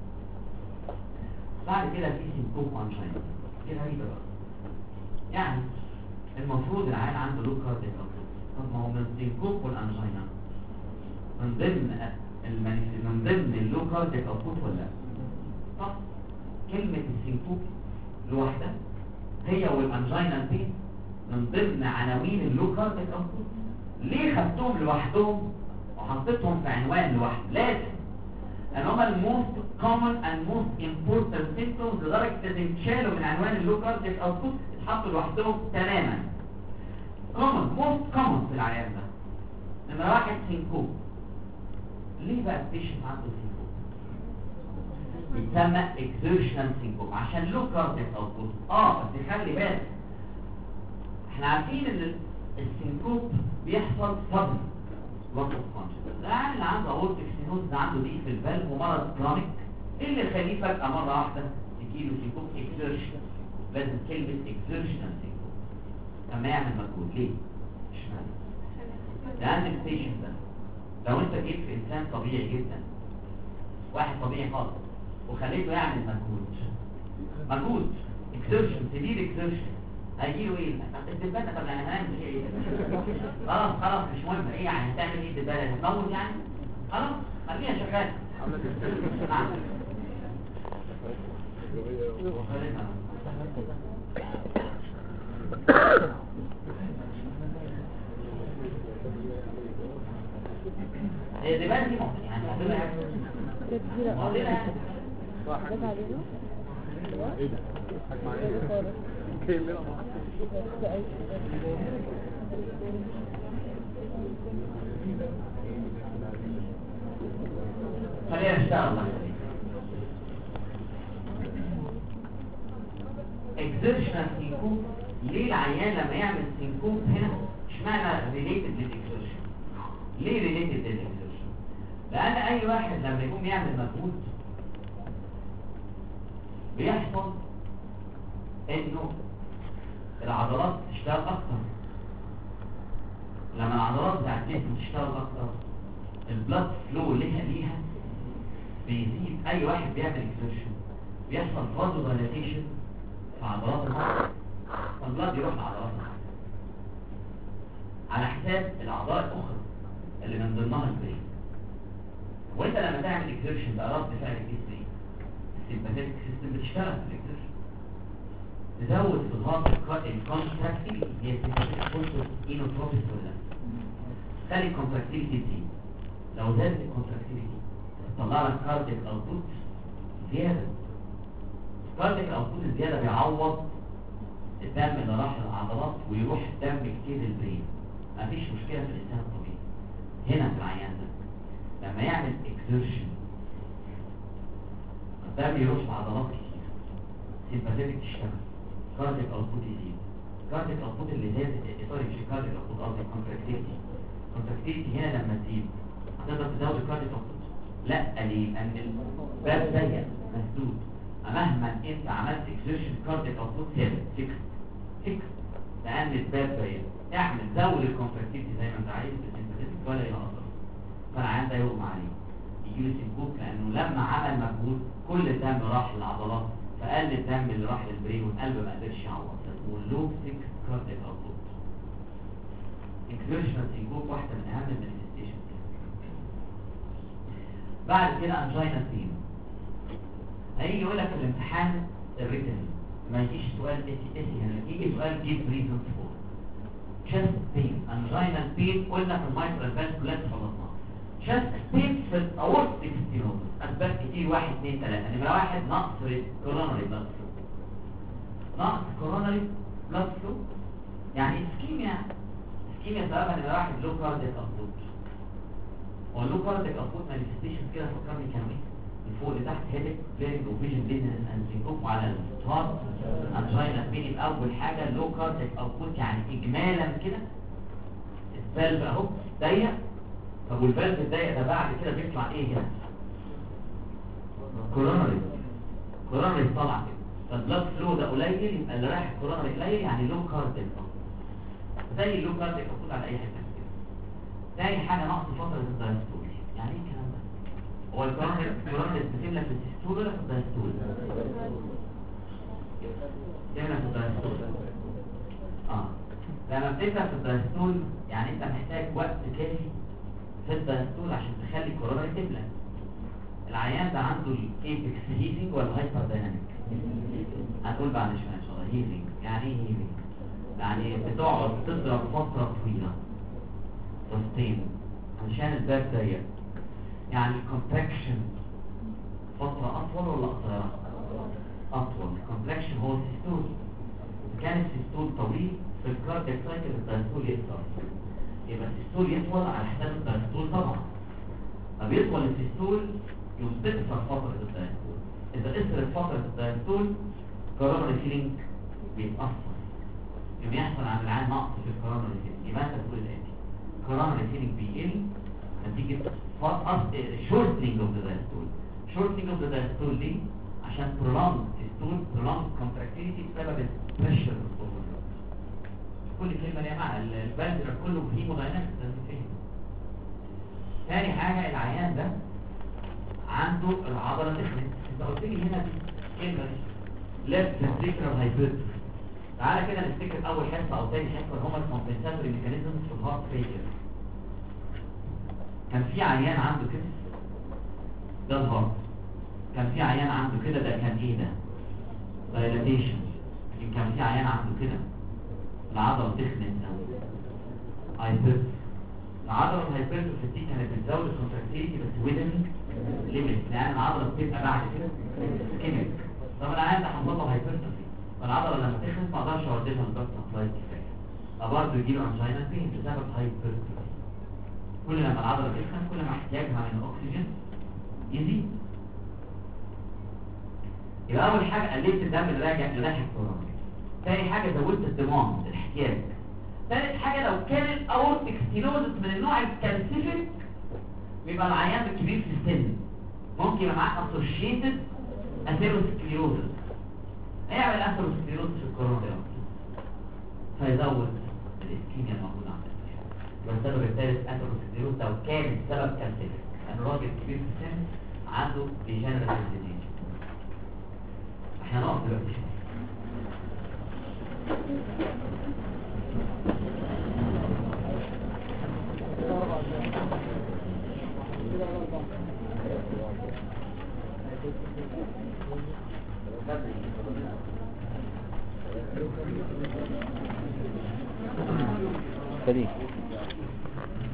بعد كده في سينكوب انجينا دي غريبة بقى يعني المفروض العيان عنده لو كاردياك اوتبوت طب ما هو من السينكوب والانجينا من ضمن اللو كاردياك اوتبوت ولا طب كلمة السينكوب لوحدها هي والانجينا بين من ضمن عناوين اللو كاردياك اوتبوت. ليه خدتهم لوحدهم وحطيتهم في عنوان لوحده؟ لازم ان هما الموست common and most important symptoms لدرجة ان يتشالوا من عنوان اللو كاردياك اوتبوت اتحطوا لوحدهم تماما. most common في العيان ده نمرة 1 سينكوب. ليه بقى البيشنت عنده سينكوب؟ يتسمى exertional سينكوب عشان لو كاردياك اوتبوت. بس خلي بالك احنا عارفين ان السينكوب بيحصل صدمة وقت الكونشس. العيان اللي عنده اورتيك ستينوز ده عنده ضيق في الفالف ومرض كرونيك ايه اللي يخليه فجأة مرة واحدة تجيله سينكوب؟ exertion. لازم كلمة exertional سينكوب لما يعمل مجهود. ليه؟ اشمعنى؟ لأن البيشنت ده لو انت جيت في انسان طبيعي جدا واحد طبيعي خالص وخليته يعمل مجهود exertion severe exertion هيجيله ايه؟ الدبانة. طب يعني هنعمل ايه؟ خلاص مش مهم ايه يعني هتعمل ايه الدبانة؟ هتموت يعني؟ خلاص خليها شغالة. نعم هي الدبانة دي ممكن يعني معضلة يعني حاجات علينا ايه ده؟ حاجة معايا كلنا بعض خلينا نشتغل الله exertional سينكوب. ليه العيان لما يعمل سينكوب هنا اشمعنى related للإكسرشن؟ ليه related للإكسرشن؟ لأن أي واحد لما يقوم يعمل مجهود بيحصل انه العضلات تشتغل اكتر. لما العضلات بتاعت الجسم تشتغل اكتر البلاد فلو ليها بيزيد. اي واحد بيعمل اكسرشن بيحصل فازو دايلاتيشن في عضلات المخ فالبلاد يروح لعضلات المخ على حساب الاعضاء الاخرى اللي من ضمنها البرين. وانت لما تعمل اكسرشن بقى رد فعل الجسم ايه؟ السيمباثيك سيستم بتشتغل في الاكسرشن تزود في ضغط الكونتراكتيليتي. هي السيمباثيك كونتراكت اينوتروبيك ولا لا؟ خلي الكونتراكتيليتي تزيد. لو زادت الكونتراكتيليتي تطلع لك كاردياك اوتبوت زياده. الكاردياك اوتبوت الزياده بيعوض الدم اللي راح للعضلات ويروح الدم كتير للبرين. مفيش مشكله في الانسان الطبيعي. هنا في العيان ده لما يعمل اكسرشن الدم يروح لعضلات كتير سيمباثيك تشتغل كاردياك اوتبوت يزيد. كاردياك اوتبوت اللي زاد مش كاردياك اوتبوت قصدي كونتراكتيليتي هنا لما تزيد هتقدر تزود الكاردياك اوتبوت؟ لا. ليه؟ لان الباب ضيق مسدود. مهما انت عملت اكسرشن كاردياك اوتبوت ثابت فيكس لان الباب ضيق. اعمل زود الكونتراكتيليتي زي ما انت عايز بالسيمباثيك ولا ينقص فالعيان ده يغمى عليه يجيله سينكوب لانه لما عمل مجهود كل الدم راح للعضلات فقل الدم اللي راح للبرين والقلب ما قدرش يعوض. واللو فيكس كاردياك اوتبوت اكسرشنال سينكوب واحده من اهم المانيفستيشن. بعد كده انجينا بين. هيجي يقول لك في الامتحان الريتن ما يجيش سؤال اس هنا يجي سؤال جيب ريزون فور chest pain انجينا بين. قلنا في المايترال فالف كلها خلصنا chest pain في الاورتيك ستينوز اسباب كتير 1 2 3. نمره 1 نقص كوروناري بلاد فلو. نقص كوروناري بلاد فلو يعني اسكيميا سببها نمره 1 لو كاردياك اوتبوت. واللو كاردياك اوتبوت مانيفستيشن كده فكرني كانوا ايه؟ من فوق لتحت هيدك فليرنج وفيجن بليدنس اند سينكوب وعلى الهارت انجينا بين. اول حاجه لو كارديك اوتبوت، يعني اجمالا كده الفالف اهو ضيق. طب والفالف الضيق ده بعد كده بيطلع ايه هنا؟ كورونري. كورونري طالع كده، فالبلاد فلو ده قليل، يبقى اللي رايح الكورونري قليل، يعني لو كارديك زي اللو كارديك اوتبوت على اي حته كده. تاني حاجه نقص فتره الدايستول. يعني ايه الكلام ده؟ هو الكورونري بتسيب لك السيستول ولا في الدايستول؟ يملى في الدايستول. لما بتبدا في الدايستول يعني انت محتاج وقت كافي في الدايستول عشان تخلي الكورونري تملى. العيان ده عنده الايبكس هيزنج ولا هايبر دايناميك؟ هنقول بعد شويه ان شاء الله. هيزنج يعني ايه هيزنج؟ يعني بتقعد تضرب فتره طويله سستين عشان الباب ضيق. يعني الكونتراكشن فتره اطول ولا قصيره؟ اطول. الكونتراكشن هو السيستول. اذا كان السيستول طويل في الكاردياك سايكل الدايستول يقصر، يبقى السيستول يطول على حساب الدايستول طبعا. فبيطول السيستول يوم تقصر فتره الدايستول. اذا قصرت فتره الدايستول كورونري فيلينج بيتاثر، يوم يحصل عند العين نقص في الكورونري فيلينج. يبقى انت تقول الاتي: كورونري فيلينج بيقل نتيجه شورتنج اوف ذا دايستول. شورتنج اوف ذا دايستول ليه؟ عشان prolonged systole prolonged contractility بسبب البريشر اوفر. كل كلمه ليها معنى. الفالفولار كله هيموداينامكس لازم تفهم. ثاني حاجه العيان ده عنده العضله تخنت. انت قلت لي هنا دي كلمه ليفت فنتريكولار هايبرتروفي. تعالى كده نفتكر اول حصه او ثاني حصه هما الكومبنساتوري ميكانيزمز في الهارت فيلير. كان في عيان عنده كده، ده الهارت. كان في عيان عنده كده، ده كان ايه ده؟ دايلاتيشن. لكن كان في عيان عنده كده العضله تخنت قوي، هايبرتروفي. العضله الهايبرتروفي دي كانت بتزود الكونتراكتيليتي بس ويدن ليميت، لان العضله بتبقى بعد كده سكيميك. طب العيان ده حصل له هايبرتروفي، فالعضله لما تخنت ما اقدرش اوديها البلد سبلاي كفايه، فبرضه يجي له انجينا بين بسبب هايبرتروفي. كل لما العضله تخنت كل ما احتياجها من الاكسجين يزيد. يبقى اول حاجه قللت الدم اللي راجع لناحيه الكورونري. ثاني حاجه زودت الدماغ الاحتياج. ثالث حاجه لو كان الاورتيك ستينوزس من النوع الكالسيفيك بيبقى العيان الكبير في السن ممكن يبقى معاه اسوشيتد اثيروسكليروزس. هيعمل اثيروسكليروزس في الكورونري فيزود الاسكيميا الموجوده عندنا. يبقى السبب الثالث اثيروسكليروزس لو كان السبب كالسيفيك، لان الراجل الكبير في السن عنده ديجنريتيف ديزيز. احنا نقف دلوقتي شويه. سليم.